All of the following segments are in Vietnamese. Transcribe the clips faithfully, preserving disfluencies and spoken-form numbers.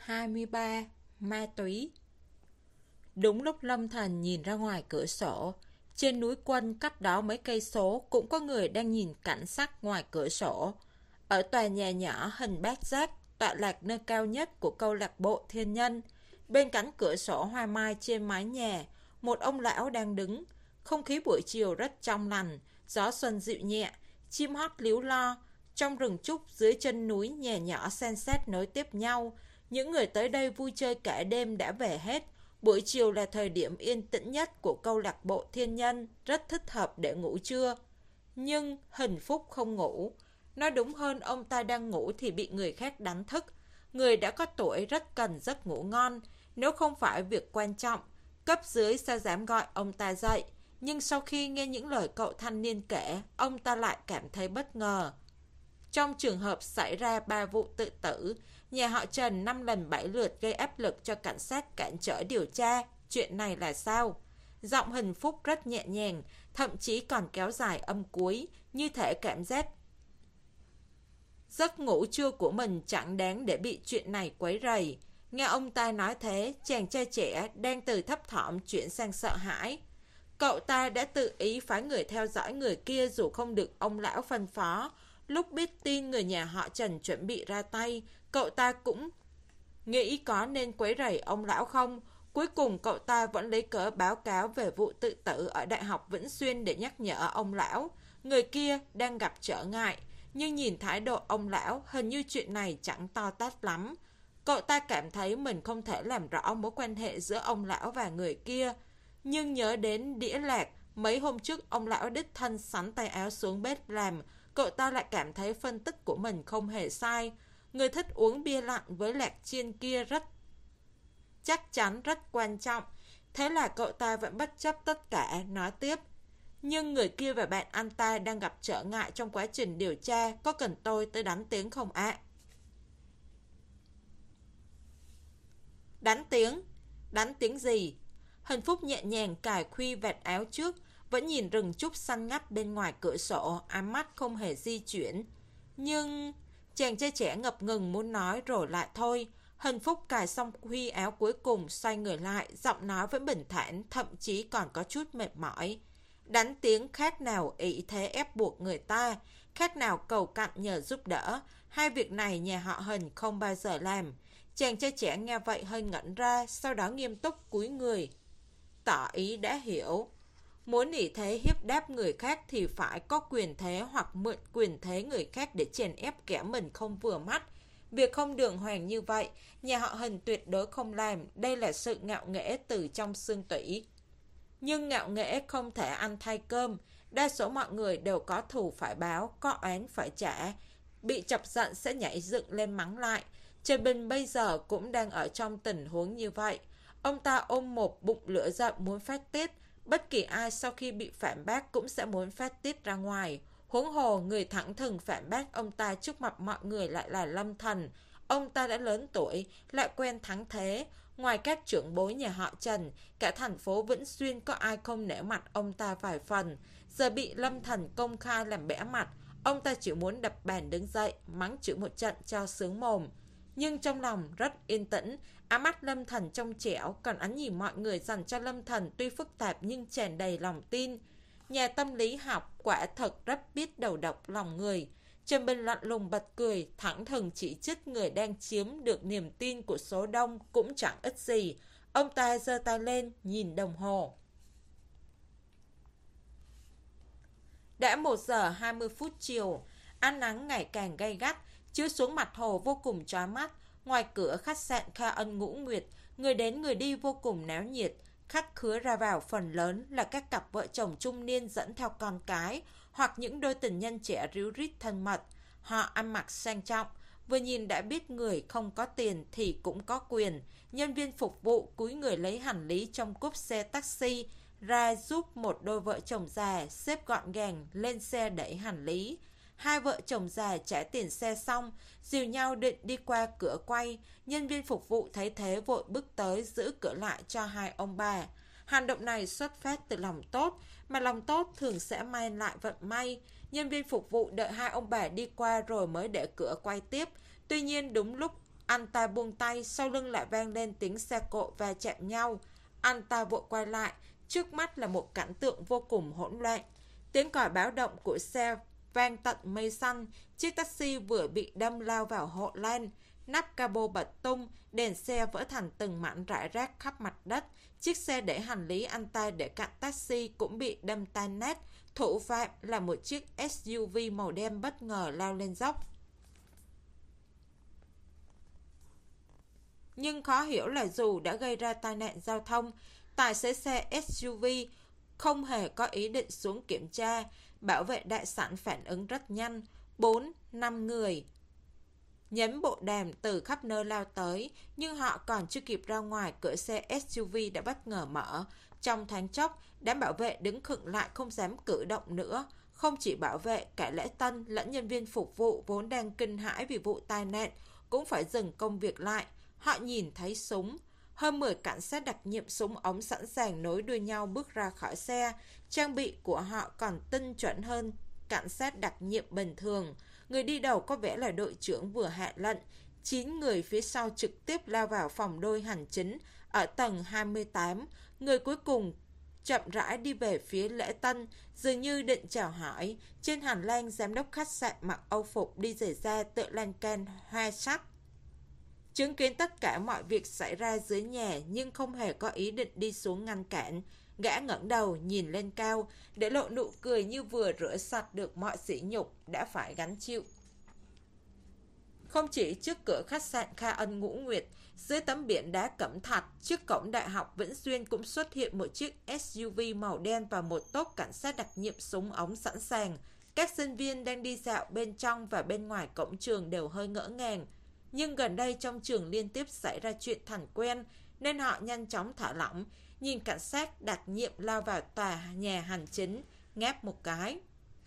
hai mươi ba. Ma túy. Đúng lúc Lâm Thần nhìn ra ngoài cửa sổ, trên núi Quân cách đó mấy cây số cũng có người đang nhìn cảnh sắc ngoài cửa sổ. Ở tòa nhà nhỏ hình bát giác, tọa lạc nơi cao nhất của câu lạc bộ thiên nhân, bên cạnh cửa sổ hoa mai trên mái nhà, một ông lão đang đứng. Không khí buổi chiều rất trong lành, gió xuân dịu nhẹ, chim hót líu lo. Trong rừng trúc dưới chân núi, nhà nhỏ san sát nối tiếp nhau. Những người tới đây vui chơi cả đêm đã về hết. Buổi chiều là thời điểm yên tĩnh nhất của câu lạc bộ thiên nhân, rất thích hợp để ngủ trưa. Nhưng Hình Phúc không ngủ. Nói đúng hơn, ông ta đang ngủ thì bị người khác đánh thức. Người đã có tuổi rất cần giấc ngủ ngon. Nếu không phải việc quan trọng, cấp dưới sao dám gọi ông ta dậy. Nhưng sau khi nghe những lời cậu thanh niên kể, ông ta lại cảm thấy bất ngờ. Trong trường hợp xảy ra ba vụ tự tử, nhà họ Trần năm lần bảy lượt gây áp lực cho cảnh sát cản trở điều tra. Chuyện này là sao? Giọng Hình Phúc rất nhẹ nhàng, thậm chí còn kéo dài âm cuối, như thể cảm giác giấc ngủ trưa của mình chẳng đáng để bị chuyện này quấy rầy. Nghe ông ta nói thế, chàng trai trẻ đang từ thấp thỏm chuyển sang sợ hãi. Cậu ta đã tự ý phái người theo dõi người kia dù không được ông lão phân phó. Lúc biết tin người nhà họ Trần chuẩn bị ra tay, cậu ta cũng nghĩ có nên quấy rầy ông lão không. Cuối cùng cậu ta vẫn lấy cớ báo cáo về vụ tự tử ở Đại học Vĩnh Xuyên để nhắc nhở ông lão. Người kia đang gặp trở ngại, nhưng nhìn thái độ ông lão, hình như chuyện này chẳng to tát lắm. Cậu ta cảm thấy mình không thể làm rõ mối quan hệ giữa ông lão và người kia. Nhưng nhớ đến đĩa lạc, mấy hôm trước ông lão đích thân sắn tay áo xuống bếp làm, cậu ta lại cảm thấy phân tích của mình không hề sai. Người thích uống bia lạnh với lạc chiên kia rất chắc chắn rất quan trọng. Thế là cậu ta vẫn bất chấp tất cả, nói tiếp. Nhưng người kia và bạn anh ta đang gặp trở ngại trong quá trình điều tra, có cần tôi tới đánh tiếng không ạ? Đánh tiếng? Đánh tiếng gì? Hình Phúc nhẹ nhàng cài khuy vạt áo trước, vẫn nhìn rừng trúc xanh ngắt bên ngoài cửa sổ, ánh mắt không hề di chuyển. Nhưng chàng trai trẻ ngập ngừng muốn nói rồi lại thôi. Hình Phúc cài xong khuy áo cuối cùng, xoay người lại, giọng nói vẫn bình thản, thậm chí còn có chút mệt mỏi. Đánh tiếng khác nào ý thế ép buộc người ta, khác nào cầu cạnh nhờ giúp đỡ. Hai việc này nhà họ Hình không bao giờ làm. Chàng trai trẻ nghe vậy hơi ngẩn ra, sau đó nghiêm túc cúi người, tỏ ý đã hiểu. Muốn ý thế hiếp đáp người khác thì phải có quyền thế hoặc mượn quyền thế người khác để chèn ép kẻ mình không vừa mắt. Việc không đường hoàng như vậy, nhà họ Hình tuyệt đối không làm, đây là sự ngạo nghễ từ trong xương tủy. Nhưng ngạo nghễ không thể ăn thay cơm, đa số mọi người đều có thù phải báo, có oán phải trả. Bị chọc giận sẽ nhảy dựng lên mắng lại. Trần Bình bây giờ cũng đang ở trong tình huống như vậy. Ông ta ôm một bụng lửa giận muốn phát tiết. Bất kỳ ai sau khi bị phản bác cũng sẽ muốn phát tiết ra ngoài. Huống hồ người thẳng thừng phản bác ông ta trước mặt mọi người lại là Lâm Thần. Ông ta đã lớn tuổi, lại quen thắng thế. Ngoài các trưởng bối nhà họ Trần, cả thành phố Vĩnh Xuyên có ai không nể mặt ông ta vài phần. Giờ bị Lâm Thần công khai làm bẽ mặt, ông ta chỉ muốn đập bàn đứng dậy, mắng chửi một trận cho sướng mồm. Nhưng trong lòng rất yên tĩnh, ám mắt Lâm Thần trong trẻo, còn ánh nhìn mọi người dành cho Lâm Thần tuy phức tạp nhưng tràn đầy lòng tin. Nhà tâm lý học quả thật rất biết đầu độc lòng người. Trần Bình lạnh lùng bật cười, thẳng thừng chỉ trích người đang chiếm được niềm tin của số đông cũng chẳng ít gì. Ông ta giơ tay lên, nhìn đồng hồ. Đã một giờ hai mươi phút chiều, ánh nắng ngày càng gay gắt, chiếu xuống mặt hồ vô cùng chói mắt. Ngoài cửa khách sạn Kha Ân Ngũ Nguyệt, người đến người đi vô cùng náo nhiệt. Khách khứa ra vào phần lớn là các cặp vợ chồng trung niên dẫn theo con cái, hoặc những đôi tình nhân trẻ ríu rít thân mật. Họ ăn mặc sang trọng, vừa nhìn đã biết người không có tiền thì cũng có quyền. Nhân viên phục vụ cúi người lấy hành lý trong cốp xe taxi ra giúp một đôi vợ chồng già xếp gọn gàng lên xe đẩy hành lý. Hai vợ chồng già trả tiền xe xong, dìu nhau định đi qua cửa quay. Nhân viên phục vụ thấy thế vội bước tới giữ cửa lại cho hai ông bà. Hành động này xuất phát từ lòng tốt, mà lòng tốt thường sẽ mang lại vận may. Nhân viên phục vụ đợi hai ông bà đi qua rồi mới để cửa quay tiếp. Tuy nhiên đúng lúc Anh ta buông tay, sau lưng lại vang lên tiếng xe cộ va chạm nhau. Anh ta vội quay lại, trước mắt là một cảnh tượng vô cùng hỗn loạn. Tiếng còi báo động của xe vang tận mây xanh, chiếc taxi vừa bị đâm lao vào hộ lan. Nắp capo bật tung, đèn xe vỡ thành từng mảnh rải rác khắp mặt đất. Chiếc xe để hành lý anh ta để cạnh taxi cũng bị đâm tan nát. Thủ phạm là một chiếc ét u vê màu đen bất ngờ lao lên dốc. Nhưng khó hiểu là dù đã gây ra tai nạn giao thông, tài xế xe ét u vê không hề có ý định xuống kiểm tra. Bảo vệ đại sảnh phản ứng rất nhanh. Bốn, năm người nhấn bộ đàm từ khắp nơi lao tới, nhưng họ còn chưa kịp ra ngoài, cửa xe ét u vê đã bất ngờ mở. Trong thoáng chốc, đám bảo vệ đứng khựng lại không dám cử động nữa. Không chỉ bảo vệ, cả lễ tân lẫn nhân viên phục vụ vốn đang kinh hãi vì vụ tai nạn cũng phải dừng công việc lại. Họ nhìn thấy súng. Hơn mười cảnh sát đặc nhiệm súng ống sẵn sàng nối đuôi nhau bước ra khỏi xe. Trang bị của họ còn tinh chuẩn hơn cảnh sát đặc nhiệm bình thường. Người đi đầu có vẻ là đội trưởng vừa hạ lệnh. Chín người phía sau trực tiếp lao vào phòng đôi hành chính ở tầng hai mươi tám. Người cuối cùng chậm rãi đi về phía lễ tân, dường như định chào hỏi. Trên hành lang, giám đốc khách sạn mặc âu phục đi giày da tựa lan can hoa sắt, chứng kiến tất cả mọi việc xảy ra dưới nhà nhưng không hề có ý định đi xuống ngăn cản. Gã ngẩng đầu nhìn lên cao, để lộ nụ cười như vừa rửa sạch được mọi sỉ nhục đã phải gánh chịu. Không chỉ trước cửa khách sạn Kha Ân Ngũ Nguyệt, dưới tấm biển đá cẩm thạch trước cổng Đại học Vĩnh Xuyên cũng xuất hiện một chiếc ét u vê màu đen và một tốp cảnh sát đặc nhiệm súng ống sẵn sàng. Các sinh viên đang đi dạo bên trong và bên ngoài cổng trường đều hơi ngỡ ngàng. Nhưng gần đây trong trường liên tiếp xảy ra chuyện thành quen, nên họ nhanh chóng thả lỏng, nhìn cảnh sát đặc nhiệm lao vào tòa nhà hành chính, ngáp một cái.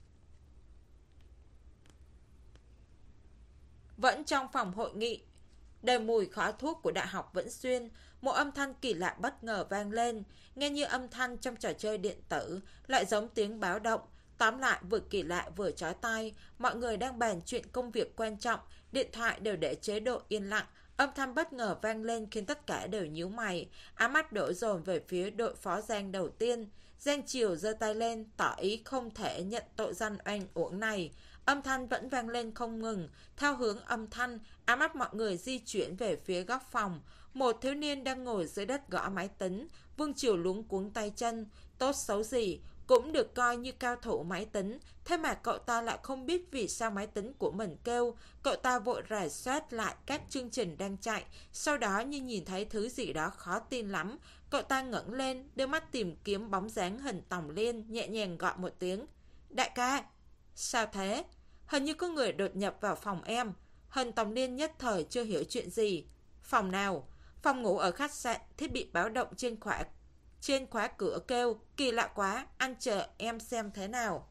Vẫn trong phòng hội nghị, đầy mùi khói thuốc của Đại học Vĩnh Xuyên, một âm thanh kỳ lạ bất ngờ vang lên, nghe như âm thanh trong trò chơi điện tử, lại giống tiếng báo động. Tóm lại vừa kỳ lạ vừa chói tai, mọi người đang bàn chuyện công việc quan trọng, điện thoại đều để chế độ yên lặng. Âm thanh bất ngờ vang lên khiến tất cả đều nhíu mày, ám mắt đổ dồn về phía đội phó Giang đầu tiên. Giang Triều giơ tay lên, tỏ ý không thể nhận tội danh oan uổng này. Âm thanh vẫn vang lên không ngừng. Theo hướng âm thanh, ám mắt mọi người di chuyển về phía góc phòng. Một thiếu niên đang ngồi dưới đất gõ máy tính. Vương Triều luống cuống tay chân. Tốt xấu gì cũng được coi như cao thủ máy tính, thế mà cậu ta lại không biết vì sao máy tính của mình kêu. Cậu ta vội rà soát lại các chương trình đang chạy, sau đó như nhìn thấy thứ gì đó khó tin lắm. Cậu ta ngẩng lên, đưa mắt tìm kiếm bóng dáng Hình Tòng Liên, nhẹ nhàng gọi một tiếng. Đại ca! Sao thế? Hình như có người đột nhập vào phòng em. Hình Tòng Liên nhất thời chưa hiểu chuyện gì. Phòng nào? Phòng ngủ ở khách sạn, thiết bị báo động trên khóa Trên khóa cửa kêu, kỳ lạ quá, anh chờ em xem thế nào.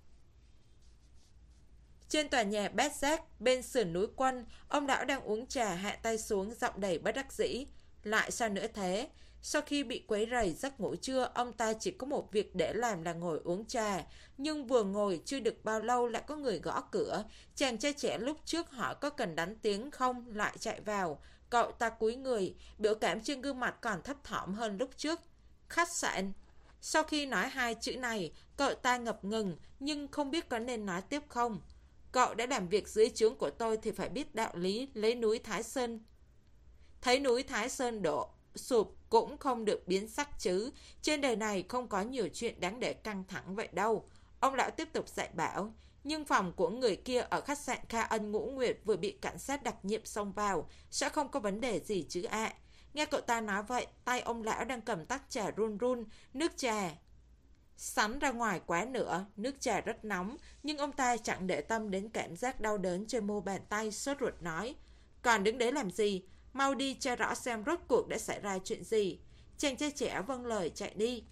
Trên tòa nhà Bát Giác, bên sườn núi Quân, ông lão đang uống trà hạ tay xuống, giọng đầy bất đắc dĩ. Lại sao nữa thế? Sau khi bị quấy rầy giấc ngủ trưa, ông ta chỉ có một việc để làm là ngồi uống trà. Nhưng vừa ngồi chưa được bao lâu lại có người gõ cửa. Chàng trai trẻ lúc trước hỏi có cần đánh tiếng không, lại chạy vào. Cậu ta cúi người, biểu cảm trên gương mặt còn thấp thỏm hơn lúc trước. Khách sạn. Sau khi nói hai chữ này, cậu ta ngập ngừng, nhưng không biết có nên nói tiếp không. Cậu đã làm việc dưới trướng của tôi thì phải biết đạo lý, lấy núi Thái Sơn. Thấy núi Thái Sơn đổ sụp cũng không được biến sắc chứ. Trên đời này không có nhiều chuyện đáng để căng thẳng vậy đâu. Ông lão tiếp tục dạy bảo. Nhưng phòng của người kia ở khách sạn Kha Ân Ngũ Nguyệt vừa bị cảnh sát đặc nhiệm xông vào, sẽ không có vấn đề gì chứ ạ. À. Nghe cậu ta nói vậy, tay ông lão đang cầm tách trà run run, nước trà sắn ra ngoài quá nữa, nước trà rất nóng, nhưng ông ta chẳng để tâm đến cảm giác đau đớn trên mu bàn tay, sốt ruột nói. Còn đứng đấy làm gì? Mau đi cho rõ xem rốt cuộc đã xảy ra chuyện gì. Chàng trai trẻ vâng lời chạy đi.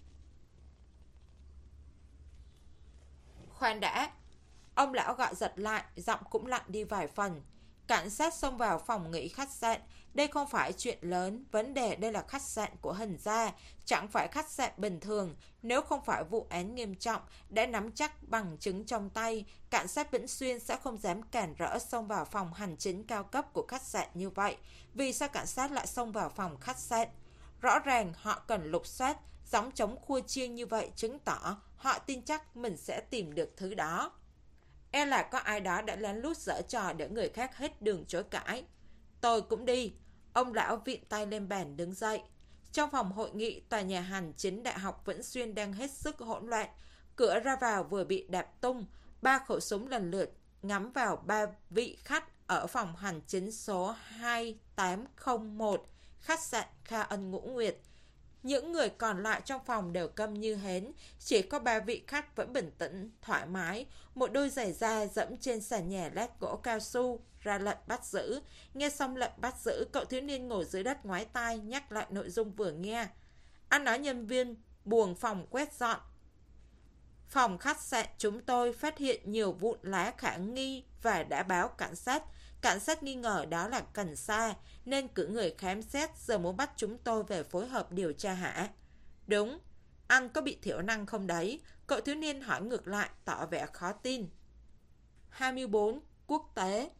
Khoan đã. Ông lão gọi giật lại, giọng cũng lặng đi vài phần. Cảnh sát xông vào phòng nghỉ khách sạn. Đây không phải chuyện lớn, vấn đề đây là khách sạn của Hình gia, chẳng phải khách sạn bình thường. Nếu không phải vụ án nghiêm trọng, đã nắm chắc bằng chứng trong tay, cảnh sát Vĩnh Xuyên sẽ không dám cản rỡ xông vào phòng hành chính cao cấp của khách sạn như vậy. Vì sao cảnh sát lại xông vào phòng khách sạn? Rõ ràng họ cần lục soát, gióng trống khua chiêng như vậy chứng tỏ họ tin chắc mình sẽ tìm được thứ đó. E là có ai đó đã lén lút giở trò để người khác hết đường chối cãi. Tôi cũng đi. Ông lão vịn tay lên bàn đứng dậy. Trong phòng hội nghị, tòa nhà hành chính Đại học Vĩnh Xuyên đang hết sức hỗn loạn. Cửa ra vào vừa bị đạp tung. Ba khẩu súng lần lượt ngắm vào ba vị khách ở phòng hành chính số hai tám không một, khách sạn Kha Ân Ngũ Nguyệt. Những người còn lại trong phòng đều câm như hến, chỉ có ba vị khách vẫn bình tĩnh, thoải mái. Một đôi giày da dẫm trên sàn nhà lát gỗ cao su, ra lệnh bắt giữ. Nghe xong lệnh bắt giữ, cậu thiếu niên ngồi dưới đất ngoái tai nhắc lại nội dung vừa nghe. Anh nói nhân viên buồng phòng quét dọn phòng khách sạn chúng tôi phát hiện nhiều vụn lá khả nghi và đã báo cảnh sát. Cảnh sát nghi ngờ đó là cần sa, nên cử người khám xét, giờ muốn bắt chúng tôi về phối hợp điều tra hả? Đúng, anh có bị thiểu năng không đấy? Cậu thiếu niên hỏi ngược lại, tỏ vẻ khó tin. hai mươi bốn. Quốc tế.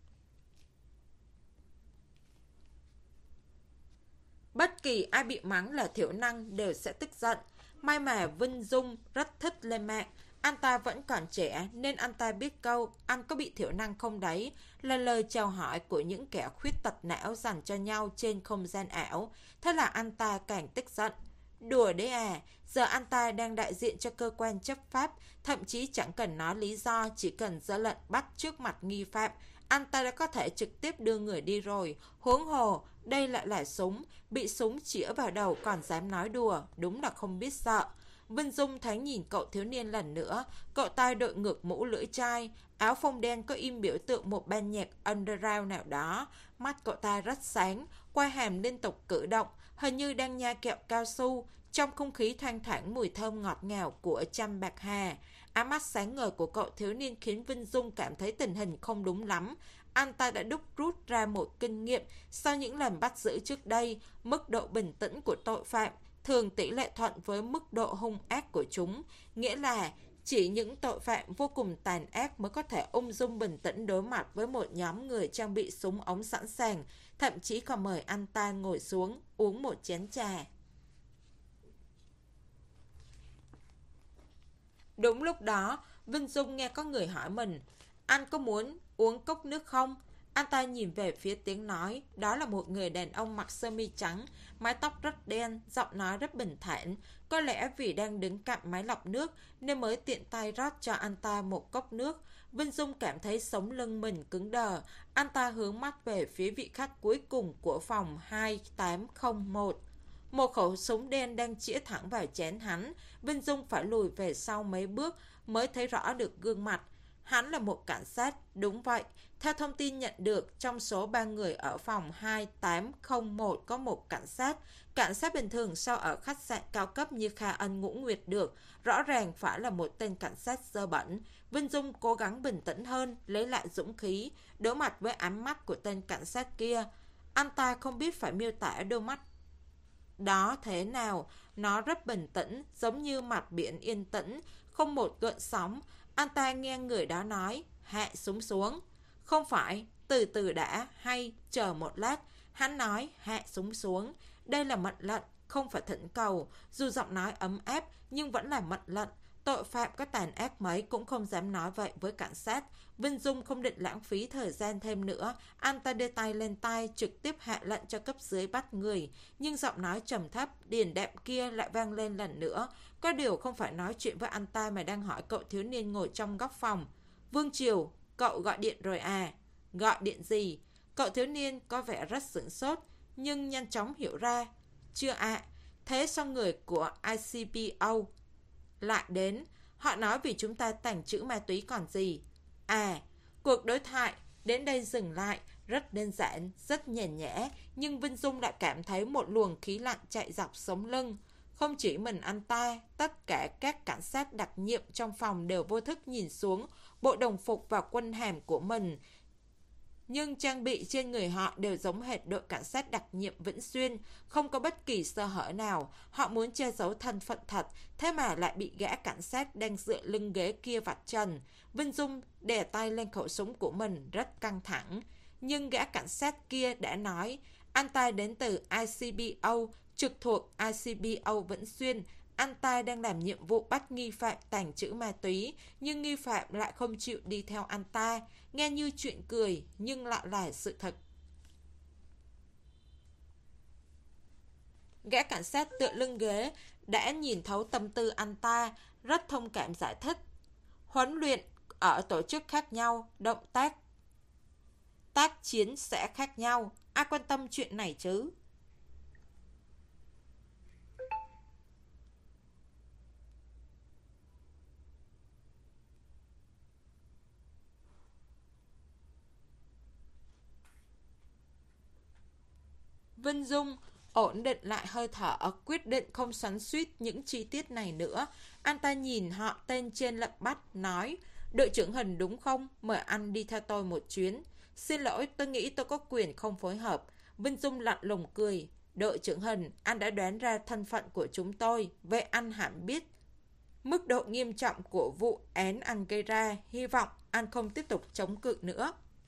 Bất kỳ ai bị mắng là thiểu năng đều sẽ tức giận. May mà Vinh Dung rất thích lên mạng. Anh ta vẫn còn trẻ nên anh ta biết câu anh có bị thiểu năng không đấy là lời chào hỏi của những kẻ khuyết tật não dành cho nhau trên không gian ảo. Thế là anh ta càng tức giận. Đùa đấy à, giờ anh ta đang đại diện cho cơ quan chấp pháp, thậm chí chẳng cần nói lý do, chỉ cần ra lệnh bắt trước mặt nghi phạm. Anh ta đã có thể trực tiếp đưa người đi rồi. Huống hồ, đây lại là súng, bị súng chĩa vào đầu còn dám nói đùa, đúng là không biết sợ. Vinh Dung thấy nhìn cậu thiếu niên lần nữa, cậu ta đội ngược mũ lưỡi chai, áo phông đen có in biểu tượng một ban nhạc underground nào đó, mắt cậu ta rất sáng, quai hàm liên tục cử động, hình như đang nhai kẹo cao su, trong không khí thoang thoảng mùi thơm ngọt ngào của trăm bạc hà. Ám mắt sáng ngời của cậu thiếu niên khiến Vinh Dung cảm thấy tình hình không đúng lắm. Anh ta đã đúc rút ra một kinh nghiệm sau những lần bắt giữ trước đây, mức độ bình tĩnh của tội phạm thường tỷ lệ thuận với mức độ hung ác của chúng, nghĩa là chỉ những tội phạm vô cùng tàn ác mới có thể ung dung bình tĩnh đối mặt với một nhóm người trang bị súng ống sẵn sàng, thậm chí còn mời anh ta ngồi xuống uống một chén trà. Đúng lúc đó, Vinh Dung nghe có người hỏi mình, anh có muốn uống cốc nước không? Anh ta nhìn về phía tiếng nói, đó là một người đàn ông mặc sơ mi trắng, mái tóc rất đen, giọng nói rất bình thản. Có lẽ vì đang đứng cạnh máy lọc nước nên mới tiện tay rót cho anh ta một cốc nước. Vinh Dung cảm thấy sống lưng mình cứng đờ. Anh ta hướng mắt về phía vị khách cuối cùng của phòng hai tám không một. Một khẩu súng đen đang chĩa thẳng vào chén hắn. Vinh Dung phải lùi về sau mấy bước mới thấy rõ được gương mặt. Hắn là một cảnh sát, đúng vậy. Theo thông tin nhận được, trong số ba người ở phòng hai tám không một có một cảnh sát. Cảnh sát bình thường sao ở khách sạn cao cấp như Kha Ân Ngũ Nguyệt được? Rõ ràng phải là một tên cảnh sát dơ bẩn. Vinh Dung cố gắng bình tĩnh hơn, lấy lại dũng khí, đối mặt với ánh mắt của tên cảnh sát kia. Anh ta không biết phải miêu tả đôi mắt đó thế nào. Nó rất bình tĩnh, giống như mặt biển yên tĩnh, không một gợn sóng. Anh ta nghe người đó nói, hạ súng xuống. Không phải, từ từ đã, hay chờ một lát. Hắn nói, hạ súng xuống. Đây là mệnh lệnh, không phải thỉnh cầu. Dù giọng nói ấm áp, nhưng vẫn là mệnh lệnh. Tội phạm có tàn ác mấy cũng không dám nói vậy với cảnh sát. Vinh Dung không định lãng phí thời gian thêm nữa. Anh ta đưa tay lên tay, trực tiếp hạ lệnh cho cấp dưới bắt người. Nhưng giọng nói trầm thấp, điềm đạm kia lại vang lên lần nữa. Có điều không phải nói chuyện với anh ta mà đang hỏi cậu thiếu niên ngồi trong góc phòng. Vương Triều, cậu gọi điện rồi à? Gọi điện gì? Cậu thiếu niên có vẻ rất sửng sốt, nhưng nhanh chóng hiểu ra. Chưa ạ. À, thế sao người của i xê pê o lại đến? Họ nói vì chúng ta tàng trữ ma túy còn gì. À, cuộc đối thoại đến đây dừng lại, rất đơn giản, rất nhàn nhã, nhưng Vinh Dung lại cảm thấy một luồng khí lạnh chạy dọc sống lưng. Không chỉ mình anh ta, tất cả các cảnh sát đặc nhiệm trong phòng đều vô thức nhìn xuống bộ đồng phục và quân hàm của mình. nhưng trang bị trên người họ đều giống hệt đội cảnh sát đặc nhiệm Vĩnh Xuyên, không có bất kỳ sơ hở nào. Họ muốn che giấu thân phận thật, thế mà lại bị gã cảnh sát đang dựa lưng ghế kia vạch trần. Vinh Dung đè tay lên khẩu súng của mình, rất căng thẳng. Nhưng gã cảnh sát kia đã nói, anh ta đến từ i xê bê o, trực thuộc i xê bê o Vĩnh Xuyên. Anh ta đang làm nhiệm vụ bắt nghi phạm tàng trữ ma túy, nhưng nghi phạm lại không chịu đi theo anh ta. Nghe như chuyện cười, nhưng lại là sự thật. Gã cảnh sát tựa lưng ghế đã nhìn thấu tâm tư anh ta, rất thông cảm giải thích. Huấn luyện ở tổ chức khác nhau, động tác tác chiến sẽ khác nhau. Ai quan tâm chuyện này chứ? Vinh Dung ổn định lại hơi thở, quyết định không xoắn xuýt những chi tiết này nữa. Anh ta nhìn họ tên trên lệnh bắt, nói, đội trưởng Hình đúng không? Mời anh đi theo tôi một chuyến. Xin lỗi, tôi nghĩ tôi có quyền không phối hợp. Vinh Dung lạnh lùng cười. Đội trưởng Hình, anh đã đoán ra thân phận của chúng tôi. Vậy anh hẳn biết mức độ nghiêm trọng của vụ án anh gây ra. Hy vọng anh không tiếp tục chống cự nữa.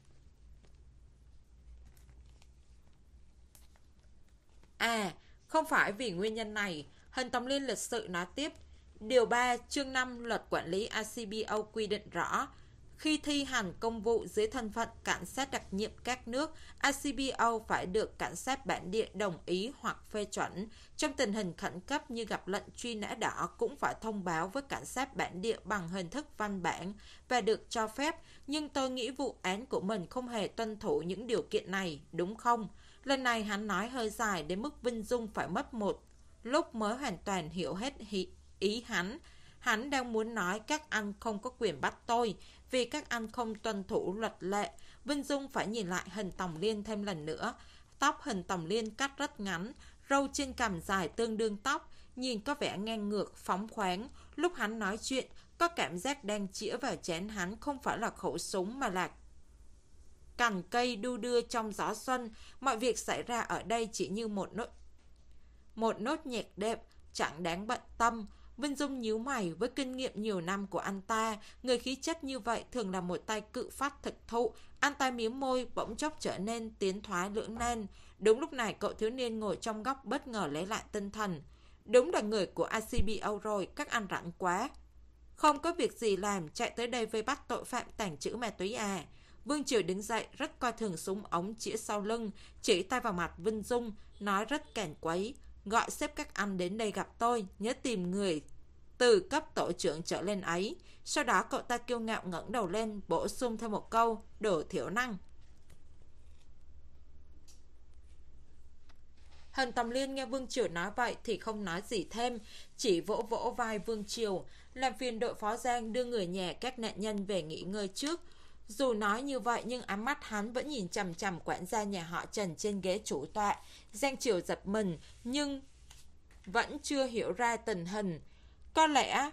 À, không phải vì nguyên nhân này, Hình Tòng Liên lịch sự nói tiếp. Điều ba chương năm luật quản lý i xê bê o quy định rõ, khi thi hành công vụ dưới thân phận cảnh sát đặc nhiệm các nước, i xê bê o phải được cảnh sát bản địa đồng ý hoặc phê chuẩn. Trong tình hình khẩn cấp như gặp lệnh truy nã đỏ cũng phải thông báo với cảnh sát bản địa bằng hình thức văn bản và được cho phép. Nhưng tôi nghĩ vụ án của mình không hề tuân thủ những điều kiện này, đúng không? Lần này hắn nói hơi dài đến mức Vinh Dung phải mất một lúc mới hoàn toàn hiểu hết ý hắn. Hắn đang muốn nói các anh không có quyền bắt tôi vì các anh không tuân thủ luật lệ. Vinh Dung phải nhìn lại Hình Tòng Liên thêm lần nữa. Tóc Hình Tòng Liên cắt rất ngắn, râu trên cằm dài tương đương tóc, nhìn có vẻ ngang ngược, phóng khoáng. Lúc hắn nói chuyện, có cảm giác đang chĩa vào chén hắn không phải là khẩu súng mà là cành cây đu đưa trong gió xuân. Mọi việc xảy ra ở đây chỉ như một nốt một nốt nhạc đệm, chẳng đáng bận tâm. Vinh Dung nhíu mày. Với kinh nghiệm nhiều năm của anh ta, người khí chất như vậy thường là một tay cự phát thực thụ. Anh ta mím môi, bỗng chốc trở nên tiến thoái lưỡng nan. Đúng lúc này, cậu thiếu niên ngồi trong góc bất ngờ lấy lại tinh thần. Đúng là người của i xê bê o rồi, các anh rảnh quá. Không có việc gì làm, chạy tới đây vây bắt tội phạm tàng trữ ma túy à? Vương Triều đứng dậy, rất coi thường súng ống chĩa sau lưng, chỉ tay vào mặt Vinh Dung, nói rất càn quấy. Gọi xếp các anh đến đây gặp tôi, nhớ tìm người từ cấp tổ trưởng trở lên ấy. Sau đó cậu ta kiêu ngạo ngẩng đầu lên, bổ sung thêm một câu, đồ thiểu năng. Hình Tòng Liên nghe Vương Triều nói vậy thì không nói gì thêm, chỉ vỗ vỗ vai Vương Triều, làm phiền đội phó Giang đưa người nhà các nạn nhân về nghỉ ngơi trước. Dù nói như vậy nhưng ánh mắt hắn vẫn nhìn chằm chằm quản gia nhà họ Trần trên ghế chủ tọa. Giang Triều giật mình nhưng vẫn chưa hiểu ra tình hình. Có lẽ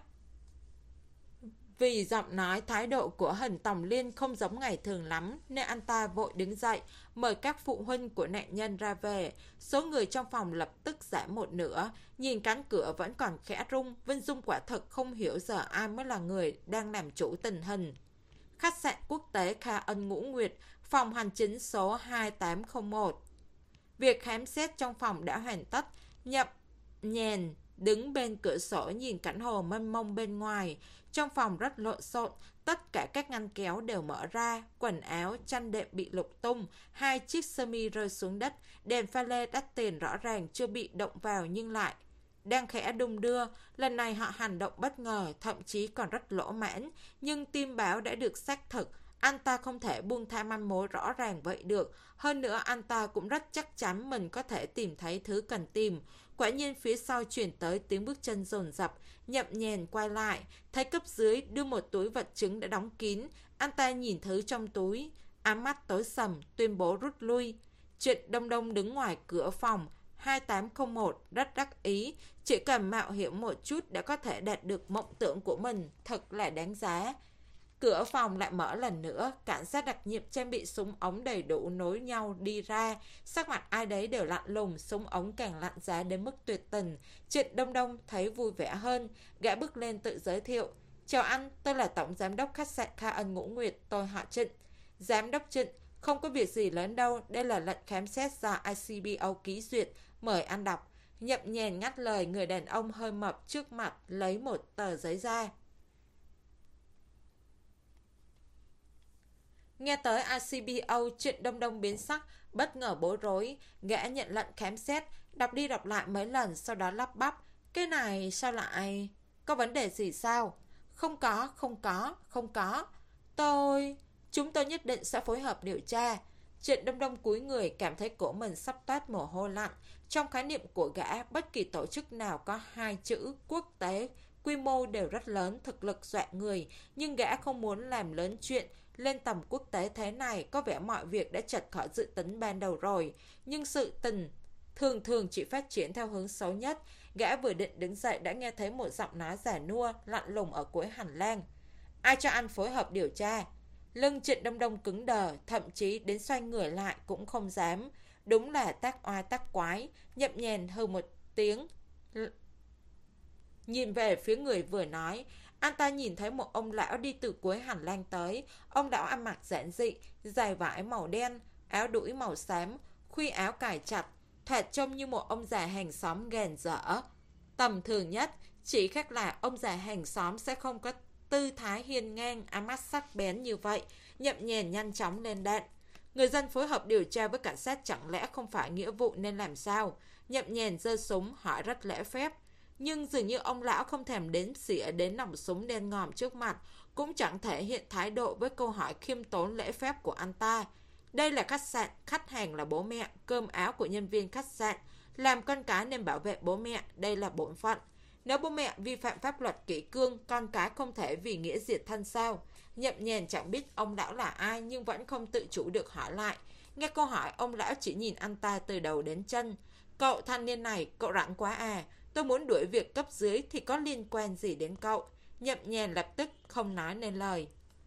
vì giọng nói thái độ của Hình Tòng Liên không giống ngày thường lắm nên anh ta vội đứng dậy mời các phụ huynh của nạn nhân ra về. Số người trong phòng lập tức giảm một nửa. Nhìn cánh cửa vẫn còn khẽ rung, Vinh Dung quả thực không hiểu giờ ai mới là người đang làm chủ tình hình. Khách sạn quốc tế Kha Ân Ngũ Nguyệt, phòng hành chính số hai tám không một. Việc khám xét trong phòng đã hoàn tất. Nhậm Nhàn đứng bên cửa sổ nhìn cảnh hồ mênh mông bên ngoài. Trong phòng rất lộn xộn, tất cả các ngăn kéo đều mở ra, quần áo, chăn đệm bị lục tung, hai chiếc sơ mi rơi xuống đất, đèn pha lê đắt tiền rõ ràng chưa bị động vào nhưng lại đang khẽ đung đưa. Lần này họ hành động bất ngờ, thậm chí còn rất lỗ mãn, nhưng tin báo đã được xác thực. Anh ta không thể buông tha manh mối rõ ràng vậy được. Hơn nữa anh ta cũng rất chắc chắn mình có thể tìm thấy thứ cần tìm. Quả nhiên phía sau truyền tới tiếng bước chân dồn dập. Nhậm Nhàn quay lại, thấy cấp dưới đưa một túi vật chứng đã đóng kín. Anh ta nhìn thứ trong túi, ám mắt tối sầm, tuyên bố rút lui. Trịnh Đông Đông đứng ngoài cửa phòng hai tám không một rất đắc ý. Chỉ cần mạo hiểm một chút đã có thể đạt được mộng tưởng của mình, thật là đáng giá. Cửa phòng lại mở lần nữa, cảnh sát đặc nhiệm trang bị súng ống đầy đủ nối nhau đi ra. Sắc mặt ai đấy đều lạnh lùng, súng ống càng lạnh giá đến mức tuyệt tình. Trịnh Đông Đông thấy vui vẻ hơn, gã bước lên tự giới thiệu. Chào anh, tôi là Tổng Giám đốc khách sạn Kha Ân Ngũ Nguyệt, tôi họ Trịnh. Giám đốc Trịnh, không có việc gì lớn đâu, đây là lệnh khám xét do i xê bê o ký duyệt, mời anh đọc. Nhậm nhèn ngắt lời người đàn ông hơi mập trước mặt, lấy một tờ giấy ra. Nghe tới i xê bê o, Trịnh Đông Đông biến sắc, bất ngờ bối rối. Gã nhận lệnh khám xét, đọc đi đọc lại mấy lần, sau đó lắp bắp. Cái này sao lại... Có vấn đề gì sao? Không có, không có, không có. Tôi... Chúng tôi nhất định sẽ phối hợp điều tra. Trịnh Đông Đông cúi người, cảm thấy cổ mình sắp toát mồ hôi lạnh. Trong khái niệm của gã, bất kỳ tổ chức nào có hai chữ quốc tế, quy mô đều rất lớn, thực lực dọa người. Nhưng gã không muốn làm lớn chuyện lên tầm quốc tế thế này, có vẻ mọi việc đã chật khỏi dự tính ban đầu rồi. Nhưng sự tình thường thường chỉ phát triển theo hướng xấu nhất. Gã vừa định đứng dậy đã nghe thấy một giọng nói già nua, lạnh lùng ở cuối hành lang. Ai cho anh phối hợp điều tra? Lưng Trịnh Đông Đông cứng đờ, thậm chí đến xoay người lại cũng không dám. Đúng là tác oai tác quái. Nhậm nhèn hừ một tiếng, nhìn về phía người vừa nói. Anh ta nhìn thấy một ông lão đi từ cuối hành lang tới. Ông lão ăn mặc giản dị, giày vải màu đen, áo đuổi màu xám, khuy áo cài chặt, thoạt trông như một ông già hàng xóm gàn dở. Tầm thường nhất, chỉ khác là ông già hàng xóm sẽ không có tư thái hiên ngang, ánh mắt sắc bén như vậy. Nhậm nhèn nhanh chóng lên đạn. Người dân phối hợp điều tra với cảnh sát chẳng lẽ không phải nghĩa vụ nên làm sao? Nhậm nhèn giơ súng hỏi rất lễ phép. Nhưng dường như ông lão không thèm đến xỉa đến nòng súng đen ngòm trước mặt, cũng chẳng thể hiện thái độ với câu hỏi khiêm tốn lễ phép của anh ta. Đây là khách sạn, khách hàng là bố mẹ, cơm áo của nhân viên khách sạn. Làm con cái nên bảo vệ bố mẹ, đây là bổn phận. Nếu bố mẹ vi phạm pháp luật kỷ cương, con cái không thể vì nghĩa diệt thân sao? Nhậm nhèn chẳng biết ông lão là ai nhưng vẫn không tự chủ được hỏi lại. Nghe câu hỏi, ông lão chỉ nhìn anh ta từ đầu đến chân. Cậu thanh niên này, cậu rảnh quá à? Tôi muốn đuổi việc cấp dưới thì có liên quan gì đến cậu? Nhậm nhèn lập tức không nói nên lời.